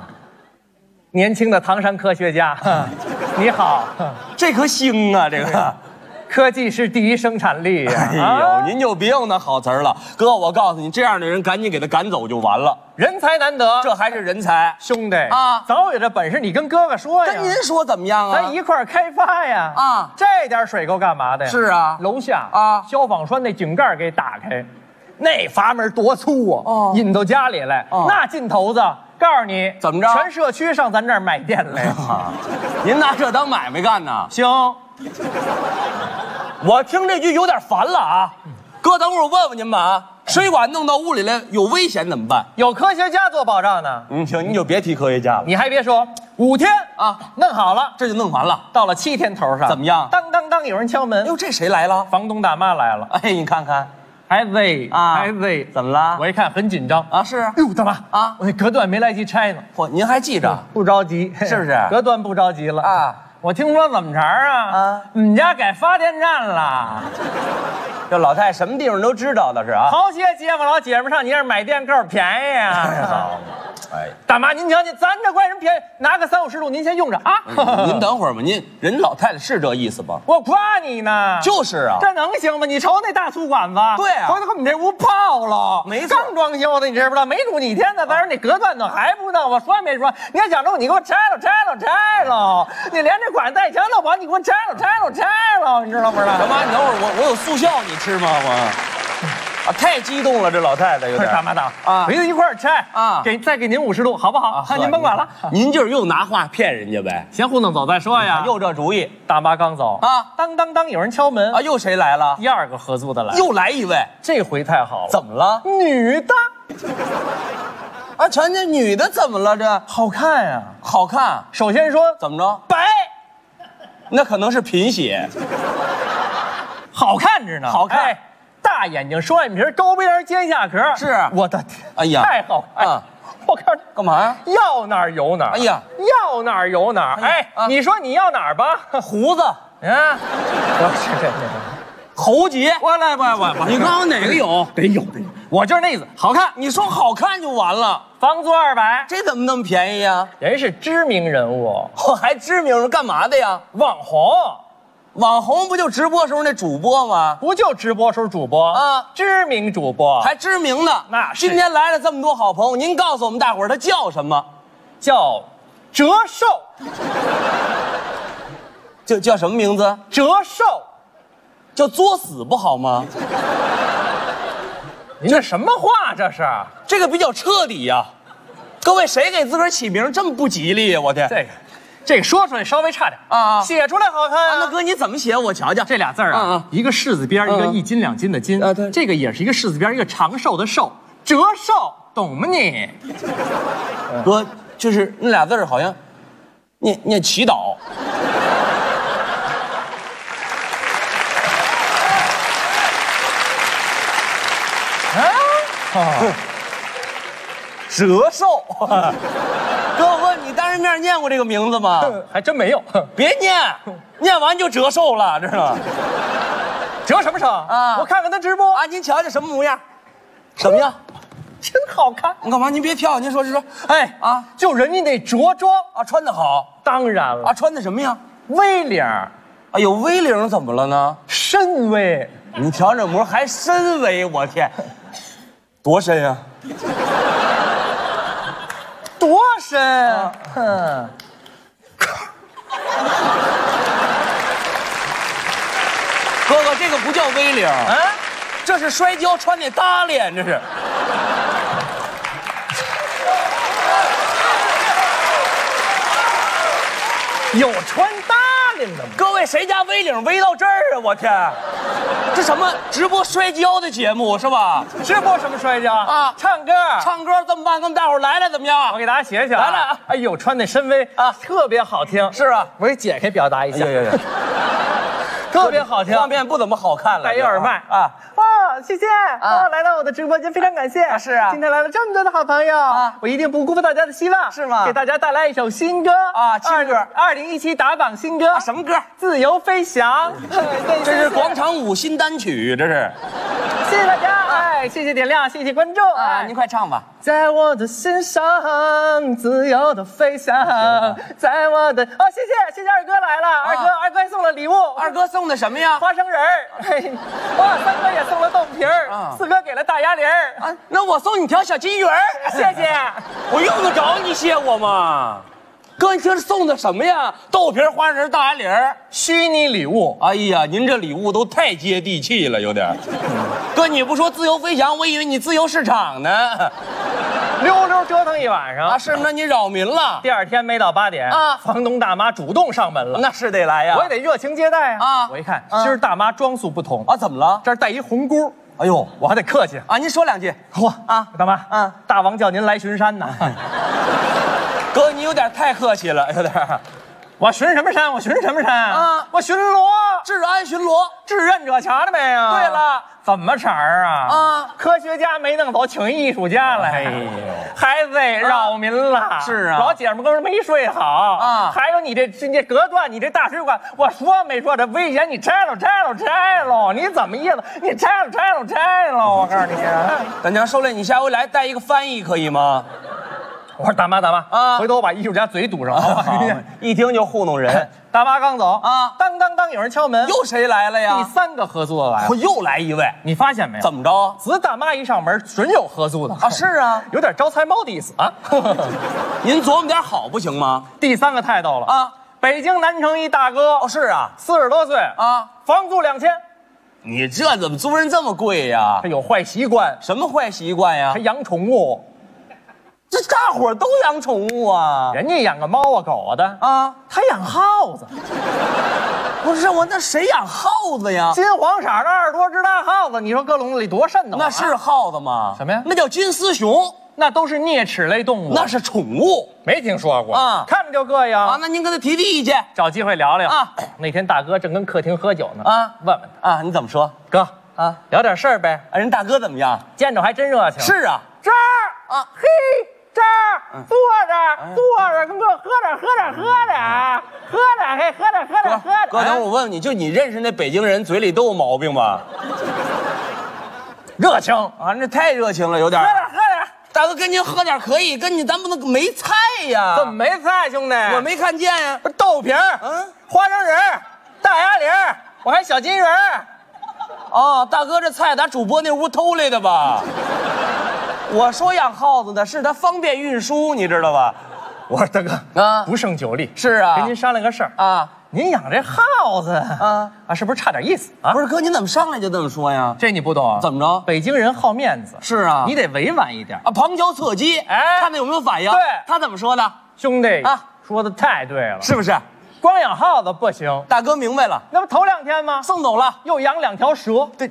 年轻的唐山科学家，你好， 这颗星啊，这个科技是第一生产力呀！ 哎呦，您就别用那好词儿了，哥，我告诉你，这样的人赶紧给他赶走就完了。 人才难得， 这还是人才， 兄弟啊！ 早有这本事，你跟哥哥说呀。 跟您说怎么样啊？ 咱一块儿开发呀！ 啊， 这点水够干嘛的呀？ 是啊， 楼下啊， 消防栓那井盖给打开，那阀门多粗啊！ 哦， 引到家里来，那劲头子。告诉你怎么着？ 全社区上咱这儿买电来， 您拿这当买卖干呢？ 行， 我听这句有点烦了啊！哥，等会儿我问问您吧啊，水管弄到屋里来有危险怎么办？ 有科学家做保障呢。 行，您就别提科学家了。 你还别说，5天啊，弄好了， 这就弄完了。 到了7天头上， 怎么样？ 当当当，有人敲门。 哟，这谁来了？ 房东大妈来了。 哎，你看看。 孩子啊，孩子， 怎么了？ 我一看很紧张啊，是。 哟，大妈啊，我那隔断没来及拆呢。 嚯，您还记着？ 不着急， 是不是？ 隔断不着急了啊。 我听说怎么着啊？你们家改发电站了。 这老太太什么地方都知道的是啊。 好些街坊老姐们上你这儿买电够便宜啊。哎，大妈，您瞧瞧，咱这怪什么便宜？拿个30-50度，您先用着啊。 您等会儿吧，人老太太是这意思吧？ 我夸你呢。 就是啊， 这能行吗？你瞅那大粗管子， 对啊， 回头我们这屋泡了， 没错， 刚装修的，你知不知道？没住几天呢，咱说那隔断呢还不弄，我说没说？你要讲究，你给我拆了，你连这管带墙都完，你给我拆了，你知道不知道？ 大妈，你等会儿，我有速效，你吃吗？我。啊，太激动了，这老太太有点。 大妈大啊，回头一块儿拆啊， 再给您50度，好不好？您甭管了， 您就是又拿话骗人家呗， 先糊弄走再说呀。 又这主意， 大妈刚走啊，当当当，有人敲门啊，又谁来了？ 第2个合租的来， 又来一位， 这回太好了。 怎么了？ 女的。 啊，瞧这女的怎么了？这好看呀， 好看。 首先说怎么着？ 白， 那可能是贫血。 好看着呢， 好看。 哎，大眼睛，双眼皮，高鼻梁，尖下颏， 是我的天， 哎呀， 太好看了！我看干嘛呀？ 要哪儿有哪儿。 哎呀， 要哪儿有哪儿。哎，你说你要哪儿吧？ 胡子啊，这喉结， 我来， 你告诉我哪个有？ 得有，我就是那意思，好看。 你说好看就完了， 房租200， 这怎么那么便宜呀？ 人是知名人物， 还知名人干嘛的呀？ 网红。 网红不就直播时候那主播吗？ 不就直播时候主播啊，知名主播， 还知名的。 那是。 今天来了这么多好朋友，您告诉我们大伙儿他叫什么？ 叫折寿。 叫什么名字？ 折寿。 叫作死不好吗？ 您这什么话？ 这个比较彻底呀。各位，谁给自个儿起名这么不吉利呀？我天， 这个说出来稍微差点啊，写出来好看啊。 那哥你怎么写？我瞧瞧。 这俩字啊，一个士字边，一个1斤2斤的斤。这个也是一个士字边，一个长寿的寿，折寿，懂吗你？ 哥，就是那俩字好像念祈祷。折寿。哥，我问你当着面念过这个名字吗？ 还真没有。 别念，念完就折寿了，知道吗？ 折什么寿啊？我看看他直播啊，您瞧瞧什么模样？怎么样？ 真好看。 你干嘛？您别跳，您说。 哎啊，就人家那着装啊，穿得好。 当然了啊，穿的什么呀 ？V领。 哎呦，V领怎么了呢？ 深 V。 你瞧这模还深 V， 我天，多深呀！ 多深？ 哥哥，这个不叫 V 领啊，这是摔跤穿那搭脸，这是。 有穿搭脸的吗？ 各位，谁家 V 领 V 到这儿啊？我天，这什么直播摔跤的节目是吧？ 直播什么摔跤啊？唱歌这么办？跟大伙儿来了怎么样？ 我给大家写写。 来了， 哎呦，穿那深 V 啊，特别好听。 是啊， 我给解开表达一下。特别好听， 画面不怎么好看了。 戴一耳麦啊， 谢谢来到我的直播间非常感谢。 是啊， 今天来了这么多的好朋友我一定不辜负大家的希望， 是吗？ 给大家带来一首新歌新歌 ，2017打榜新歌什么歌？ 自由飞翔。 这是广场舞新单曲，这是。 谢谢大家，谢谢点亮，谢谢关注您快唱吧。 在我的心上自由的飞翔，在我的谢谢二哥来了，二哥送了礼物， 二哥送的什么呀？ 花生仁儿，三哥也送了豆皮儿，四哥给了大鸭梨儿那我送你条小金鱼儿， 谢谢。 我用得着你谢我吗？哥，你这是送的什么呀？豆皮、花生仁、大鸭梨儿， 虚拟礼物。 哎呀，您这礼物都太接地气了，有点。哥，你不说自由飞翔，我以为你自由市场呢。 溜溜折腾一晚上是那你扰民了。 第二天没到8点房东大妈主动上门了， 那是得来呀， 我也得热情接待我一看，今儿大妈装束不同怎么了？ 这儿戴一红箍。 哎呦， 我还得客气您说2句。 大妈大王叫您来巡山呢。 哥，你有点太客气了，有点。 我巡什么山？我巡什么山我巡逻， 治安巡逻， 志愿者瞧着没有？ 对了， 怎么茬儿科学家没弄走，请艺术家来，孩子扰民了。 是啊， 老姐们根本没睡好还有你这隔断，你这大水管，我说没说这危险？你拆了，你怎么意思？你拆了！我告诉你， 大娘收了，你下回来带一个翻译可以吗？ 我说大妈回头我把艺术家嘴堵上，好不好？ 一听就糊弄人。 大妈刚走当有人敲门， 又谁来了呀？ 第3个合租的来了， 又来一位， 你发现没有？ 怎么着？ 自大妈一上门，准有合租的是啊， 有点招财猫的意思您琢磨点好不行吗？ 第3个太逗了北京南城一大哥是啊 ，40多岁房租2000。 你这怎么租人这么贵呀？ 他有坏习惯。 什么坏习惯呀？ 他养宠物。 这大伙儿都养宠物啊， 人家养个猫狗的他养耗子。 不是我，那谁养耗子呀？ 金黄色的20多只大耗子，你说搁笼子里多瘆得慌。 那是耗子吗？ 什么呀？ 那叫金丝熊， 那都是啮齿类动物， 那是宠物， 没听说过看着就膈应那您跟他提意见， 找机会聊聊那天大哥正跟客厅喝酒呢问问他你怎么说？ 哥聊点事儿呗。 人大哥怎么样？ 见着还真热情。 是啊， 这儿嘿。这儿坐着，跟哥喝点。 哥，等我问问你，就你认识那北京人嘴里都有毛病吧？ 热情那太热情了，有点。 喝点。 大哥跟您喝点可以，跟你咱不能没菜呀？ 怎么没菜，兄弟？ 我没看见呀。 豆皮儿，花生仁，大鸭梨，我还小金鱼儿。 大哥这菜打主播那屋偷来的吧？我说养耗子的是它方便运输，你知道吧？ 我说大哥不胜酒力， 是啊， 跟您商量个事儿您养这耗子是不是差点意思不是哥，你怎么上来就这么说呀？ 这你不懂怎么着？ 北京人好面子， 是啊， 你得委婉一点旁敲侧击，看他有没有反应。 对， 他怎么说的？ 兄弟说的太对了， 是不是？ 光养耗子不行。 大哥明白了， 那不头2天吗？ 送走了， 又养2条蛇。 对，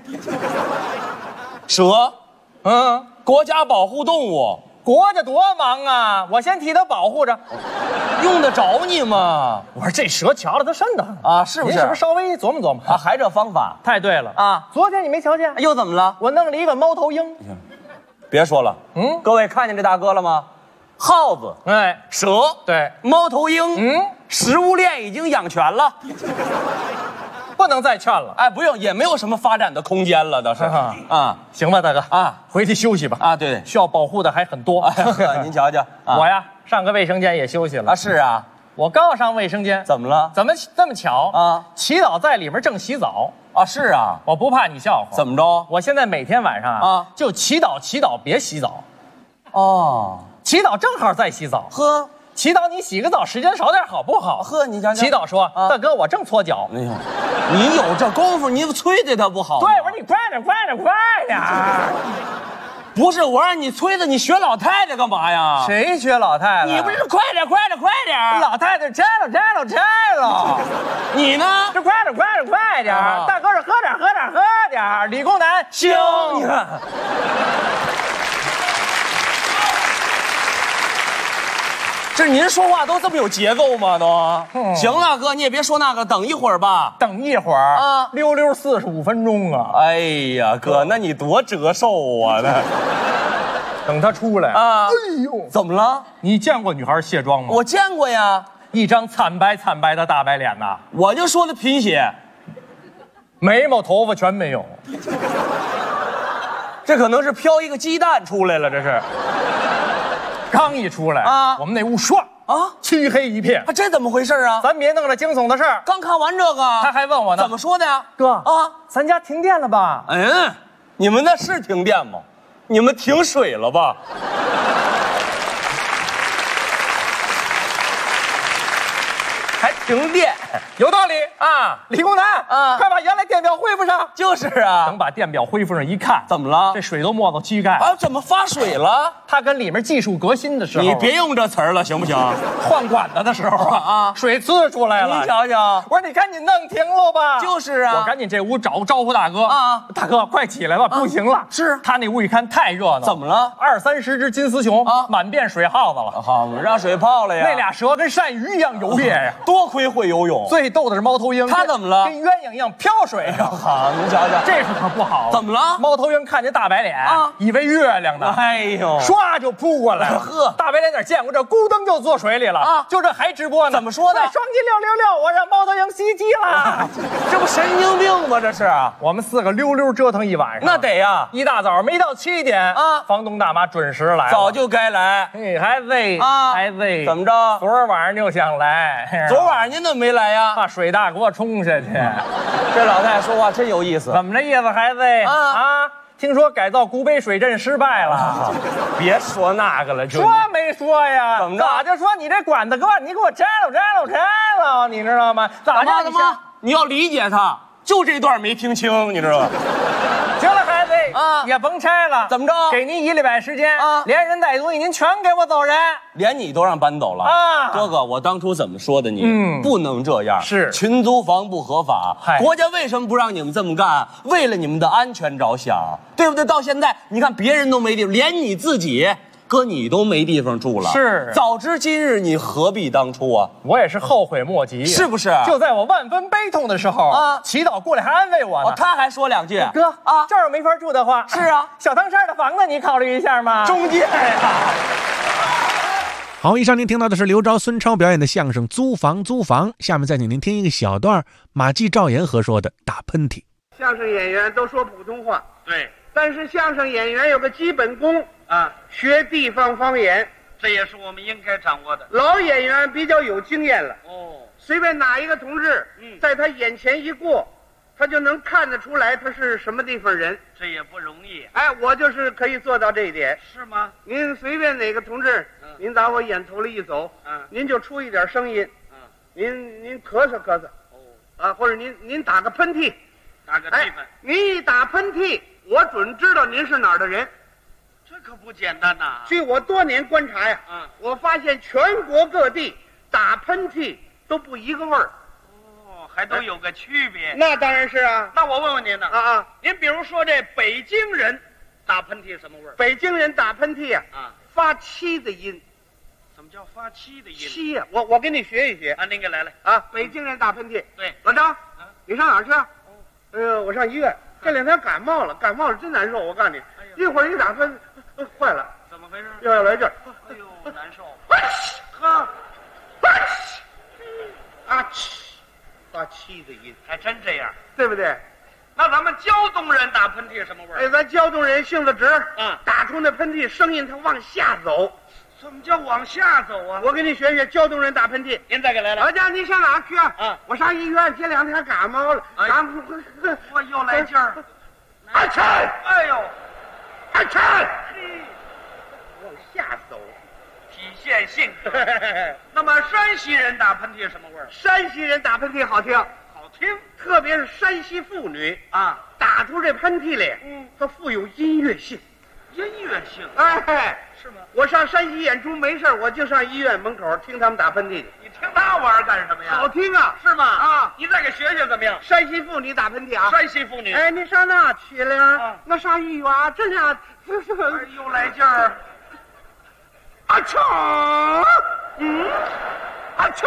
蛇，国家保护动物， 国家多忙啊！我先替他保护着， 用得着你吗？ 我说这蛇瞧着他瘆得很是不是？ 您是不是稍微琢磨还这方法太对了昨天你没瞧见？ 又怎么了？ 我弄了一个猫头鹰。 别说了，各位看见这大哥了吗？耗子，蛇， 对， 猫头鹰，食物链已经养全了。 不能再劝了， 不用，也没有什么发展的空间了，倒是行吧，大哥回去休息吧对， 需要保护的还很多。 您瞧瞧， 我呀上个卫生间也休息了是啊， 我刚要上卫生间， 怎么了？ 怎么这么巧祈祷在里面正洗澡是啊， 我不怕你笑话， 怎么着？ 我现在每天晚上就祈祷别洗澡祈祷正好在洗澡祈祷你洗个澡时间少点好不好？ 你讲讲。 祈祷说大哥我正搓脚。 你有这功夫，你催的他不好？ 对，我说你快点。 不是，我让你催的，你学老太太干嘛呀？ 谁学老太太？ 你不是快点！ 老太太摘了。 你呢？ 这快点！大哥是喝点。理工男行，你看。 这您说话都这么有结构吗？都、行了，哥，你也别说那个，等一会儿吧。 等一会儿啊，溜溜45分钟啊！ 哎呀，哥，那你多折寿啊！那等他出来啊！ 哎呦， 怎么了？ 你见过女孩卸妆吗？ 我见过呀， 一张惨白惨白的大白脸呐！ 我就说的贫血， 眉毛头发全没有。 这可能是飘一个鸡蛋出来了，这是。 刚一出来啊，我们那屋唰啊，漆黑一片。 这怎么回事啊？ 咱别弄这惊悚的事儿。 刚看完这个， 他还问我呢， 怎么说的呀？ 哥啊，咱家停电了吧？ 你们那是停电吗？你们停水了吧？还停电， 有道理啊！理工男啊，快把原来电表恢复上。 就是啊， 等把电表恢复上一看， 怎么了？ 这水都没到膝盖啊！怎么发水了？ 它跟里面技术革新的时候， 你别用这词儿了，行不行？ 换管子的时候啊，水呲出来了。 你瞧瞧， 我说你赶紧弄停了吧。 就是啊， 我赶紧这屋招呼大哥啊，大哥快起来吧，不行了。 是他那屋一看太热闹， 怎么了 ？20-30只金丝熊啊，满遍水耗子了。 好嘛，让水泡了呀。 那俩蛇跟鳝鱼一样游猎呀， 多亏会游泳。 最逗的是猫头鹰， 他怎么了？ 跟鸳鸯一样飘水上。 好，您瞧瞧， 这可不好。 怎么了？ 猫头鹰看见大白脸啊，以为月亮呢， 哎呦， 唰就扑过来了。 呵， 大白脸哪见过这，咕噔就坐水里了啊！就这还直播呢？ 怎么说的？ 双击666，我让猫头鹰袭击了。 这不神经病吗？这是我们4个溜溜折腾一晚上， 那得呀！ 一大早没到7点啊，房东大妈准时来了， 早就该来。 孩子啊，孩子， 怎么着？ 昨儿晚上就想来， 昨晚上您怎么没来呀？ 怕水大给我冲下去。 这老太太说话真有意思。 怎么这意思，孩子啊？听说改造古北水镇失败了。 别说那个了， 说没说呀？ 怎么着？ 咋就说你这管子你给我摘了，你知道吗？咋的吗？你要理解他，就这段没听清，你知道吗？ 行了，孩子啊，也甭拆了。 怎么着？ 给您1礼拜时间啊，连人带东西您全给我走人。 连你都让搬走了啊！哥哥，我当初怎么说的你？不能这样。 是群租房不合法，国家为什么不让你们这么干？为了你们的安全着想，对不对？到现在你看别人都没地方，连你自己。哥，你都没地方住了。 是， 早知今日，你何必当初啊？ 我也是后悔莫及， 是不是？ 就在我万分悲痛的时候啊，祈祷过来还安慰我呢。 他还说2句， 哥啊，这儿没法住的话， 是啊， 小汤山的房子你考虑一下吗？中介呀。 好，以上您听到的是刘钊、孙超表演的相声《租房》。下面再请您听一个小段马季、赵岩合说的《打喷嚏》。 相声演员都说普通话， 对， 但是相声演员有个基本功啊，学地方方言， 这也是我们应该掌握的。 老演员比较有经验了，随便哪一个同志，在他眼前一过，他就能看得出来他是什么地方人， 这也不容易。 哎，我就是可以做到这一点。 是吗？ 您随便哪个同志，您打我眼头里一走，您就出一点声音，您咳嗽咳嗽，啊，或者您打个喷嚏， 打个气氛。 您一打喷嚏，我准知道您是哪儿的人。 这可不简单呐！ 据我多年观察呀，我发现全国各地打喷嚏都不一个味儿。 还都有个区别。 那当然是啊。 那我问问您呢？您比如说这北京人打喷嚏什么味儿？ 北京人打喷嚏发七的音。 什么叫发七的音？ 七呀，我给你学一学啊，您给来啊！北京人打喷嚏。 对， 老张，你上哪儿去？我上医院。这2天感冒了真难受。我告诉你，一会儿一打喷，坏了。 怎么回事？ 又要来劲儿。 哎呦，难受。 呵，啊嚏。发七的音， 还真这样， 对不对？ 那咱们胶东人打喷嚏什么味儿？ 哎，咱胶东人性子直打出那喷嚏声音，它往下走。 什么叫往下走啊？ 我给你学学胶东人打喷嚏。 您再给来。 老家，你上哪儿去啊？我上医院，这2天感冒了， 我又来劲儿。 阿碜！ 哎呦， 阿碜！往下走。 体现性格。那么山西人打喷嚏什么味儿？ 山西人打喷嚏好听， 好听， 特别是山西妇女打出这喷嚏来，它富有音乐性。 音乐性？ 哎， 是吗？ 我上山西演出没事我就上医院门口听他们打喷嚏去。 你听那玩意儿干什么呀？ 好听啊， 是吗？啊，你再给学学怎么样？ 山西妇女打喷嚏啊！ 山西妇女。 哎，你上哪去了？我上医院，这样又来劲儿。 阿碜！ 冲，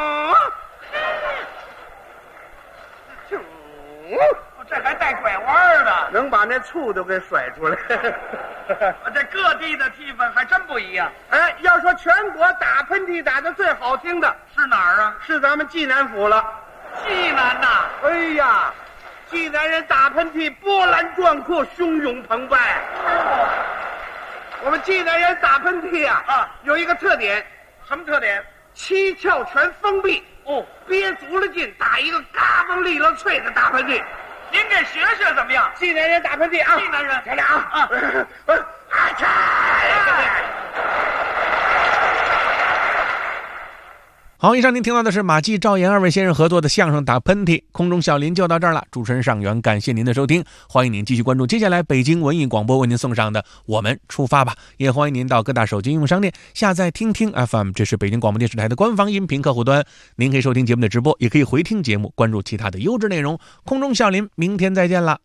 这还带拐弯的， 能把那醋都给甩出来。 这各地的气氛还真不一样。 哎，要说全国打喷嚏打得最好听的是哪儿啊？ 是咱们济南府了。 济南呐， 哎呀，济南人打喷嚏波澜壮阔，汹涌澎湃。我们济南人打喷嚏啊，有一个特点， 什么特点？ 七窍全封闭。 哦， 憋足了劲，打一个嘎嘣利落脆的大喷嚏。 您这学学怎么样？ 济南人打喷嚏啊！ 济南人， 漂亮啊！ 好，以上您听到的是马季、赵岩二位先生合作的相声《打喷嚏》。空中笑林就到这儿了，主持人尚元，感谢您的收听，欢迎您继续关注接下来北京文艺广播为您送上的《我们出发吧》，也欢迎您到各大手机应用商店下载听听 FM， 这是北京广播电视台的官方音频客户端，您可以收听节目的直播，也可以回听节目，关注其他的优质内容。空中笑林，明天再见了。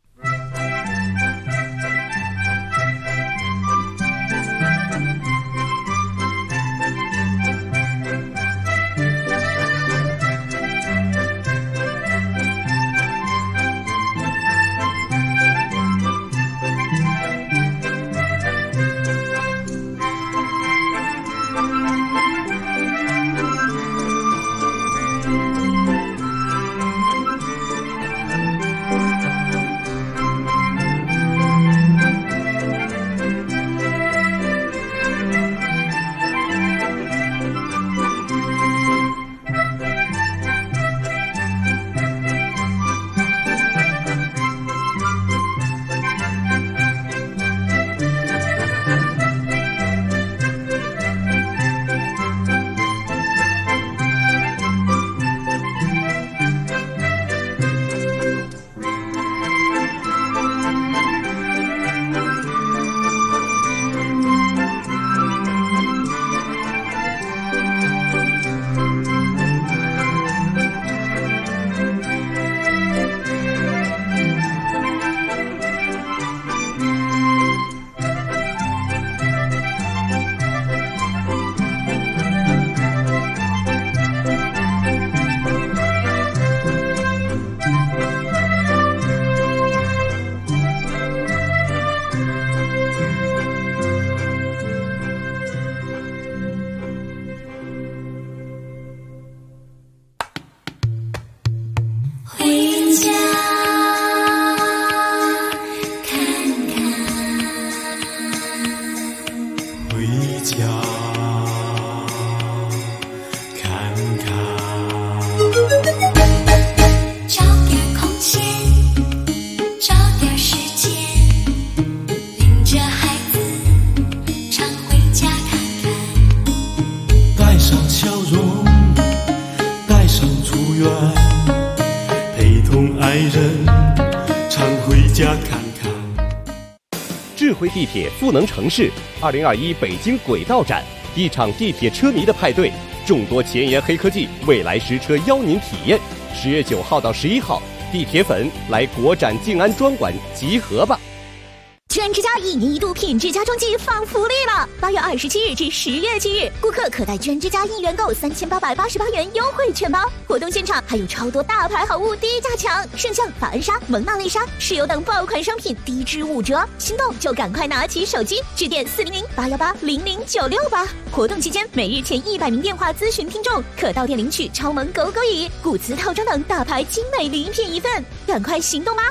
智慧地铁赋能城市2021北京轨道展，一场地铁车迷的派对，众多前沿黑科技，未来实车邀您体验。10月9号到11号，地铁粉来国展静安专馆集合吧！ 全之家1年1度品质家装季放福利了！8月27日至10月7日，顾客可带全之家1元购3888元优惠券包。活动现场还有超多大牌好物低价抢，圣象、法恩莎、蒙娜丽莎、石油等爆款商品低至5折，心动就赶快拿起手机致电400-818-0096吧。活动期间，每日前100名电话咨询听众可到店领取超萌狗狗椅、古瓷套装等大牌精美礼品1份，赶快行动吧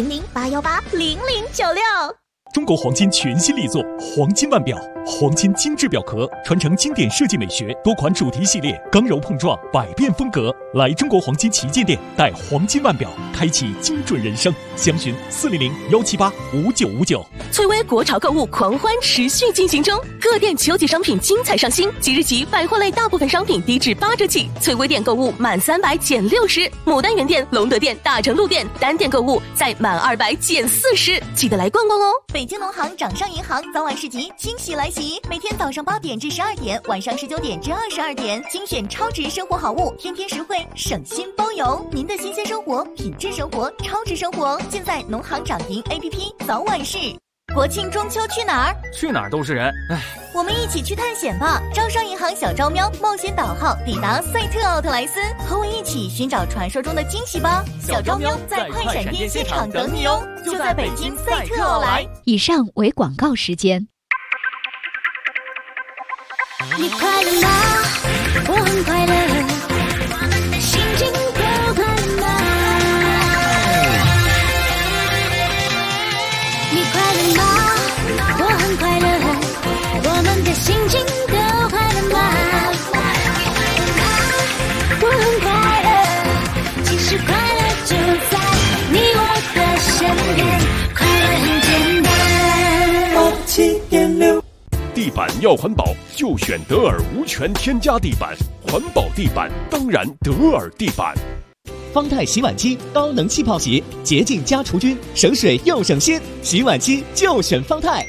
！400-818-0096。 中国黄金全新力作黄金腕表，黄金精致表壳，传承经典设计美学，多款主题系列，刚柔碰撞，百变风格。来中国黄金旗舰店，带黄金腕表，开启精准人生。详询400-178-5959。 翠微国潮购物狂欢持续进行中，各店秋季商品精彩上新，即日起百货类大部分商品低至8折起。翠微店购物满300减60，牡丹园店、隆德店、大成路店单店购物再满200减40，记得来逛逛哦。 北京农行掌上银行早晚市集惊喜来袭，每天早上8点至12点，晚上19点至22点，精选超值生活好物，天天实惠，省心包邮。您的新鲜生活、品质生活、超值生活，尽在农行掌银 APP 早晚市。 国庆中秋去哪儿？ 去哪儿都是人，哎。 我们一起去探险吧！招商银行小招喵冒险导号抵达赛特奥特莱斯，和我一起寻找传说中的惊喜吧！小招喵在快闪店现场等你哦，就在北京赛特奥莱。 以上为广告时间。 你快乐吗？我很快乐，我们的心情都快乐吗？你快乐吗？我很快乐。我们的心情都快乐吗？我很快乐，其实快乐就在你我的身边，快乐很简单。 87.6，地板要环保就选德尔无醛添加地板，环保地板当然德尔地板。 方太洗碗机高能气泡洗，洁净加除菌，省水又省心，洗碗机就选方太。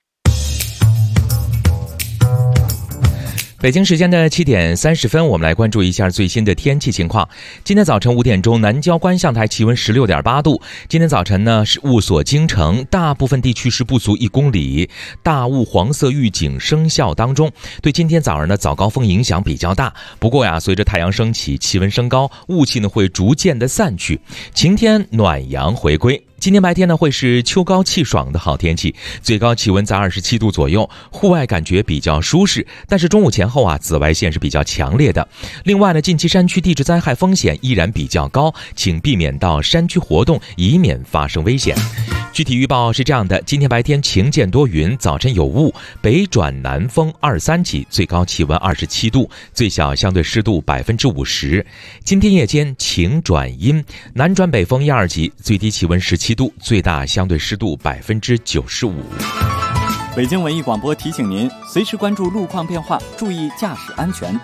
北京时间的7点30分，我们来关注一下最新的天气情况。今天早晨5点钟，南郊观象台气温16.8度。今天早晨呢是雾锁京城，大部分地区是不足1公里，大雾黄色预警生效当中。对今天早上的早高峰影响比较大。不过呀，随着太阳升起，气温升高，雾气呢会逐渐的散去，晴天暖阳回归。今天白天呢会是秋高气爽的好天气，最高气温在27度左右，户外感觉比较舒适。但是中午前后啊，紫外线是比较强烈的。另外呢，近期山区地质灾害风险依然比较高，请避免到山区活动，以免发生危险。具体预报是这样的：今天白天晴间多云，早晨有雾，北转南风2、3级，最高气温27度，最小相对湿度50%。今天夜间晴转阴，南转北风1、2级，最低气温17度，最大相对湿度95%。 北京文艺广播提醒您，随时关注路况变化，注意驾驶安全。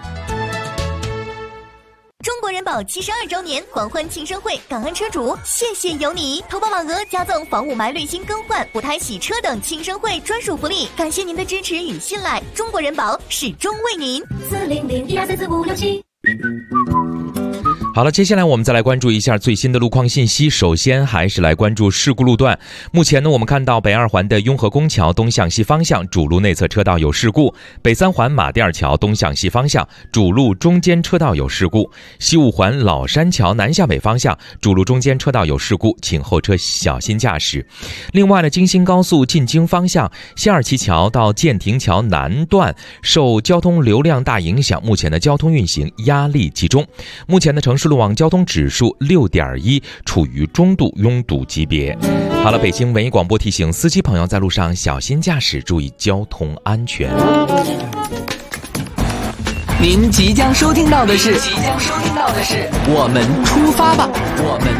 中国人保72周年狂欢庆生会，感恩车主，谢谢有你！投保网额加赠房屋霾滤芯更换、补胎洗车等庆生会专属福利，感谢您的支持与信赖，中国人保始终为您。400-1234567。 好了，接下来我们再来关注一下最新的路况信息。首先还是来关注事故路段。目前呢，我们看到北2环的雍和宫桥东向西方向主路内侧车道有事故，北3环马甸尔桥东向西方向主路中间车道有事故，西5环老山桥南向北方向主路中间车道有事故，请后车小心驾驶。另外呢，京新高速进京方向西二旗桥到建亭桥南段受交通流量大影响，目前的交通运行压力集中。目前的城市路网交通指数6.1，处于中度拥堵级别。好了，北京文艺广播提醒司机朋友在路上小心驾驶，注意交通安全。 您即将收听到的是我们出发吧，我们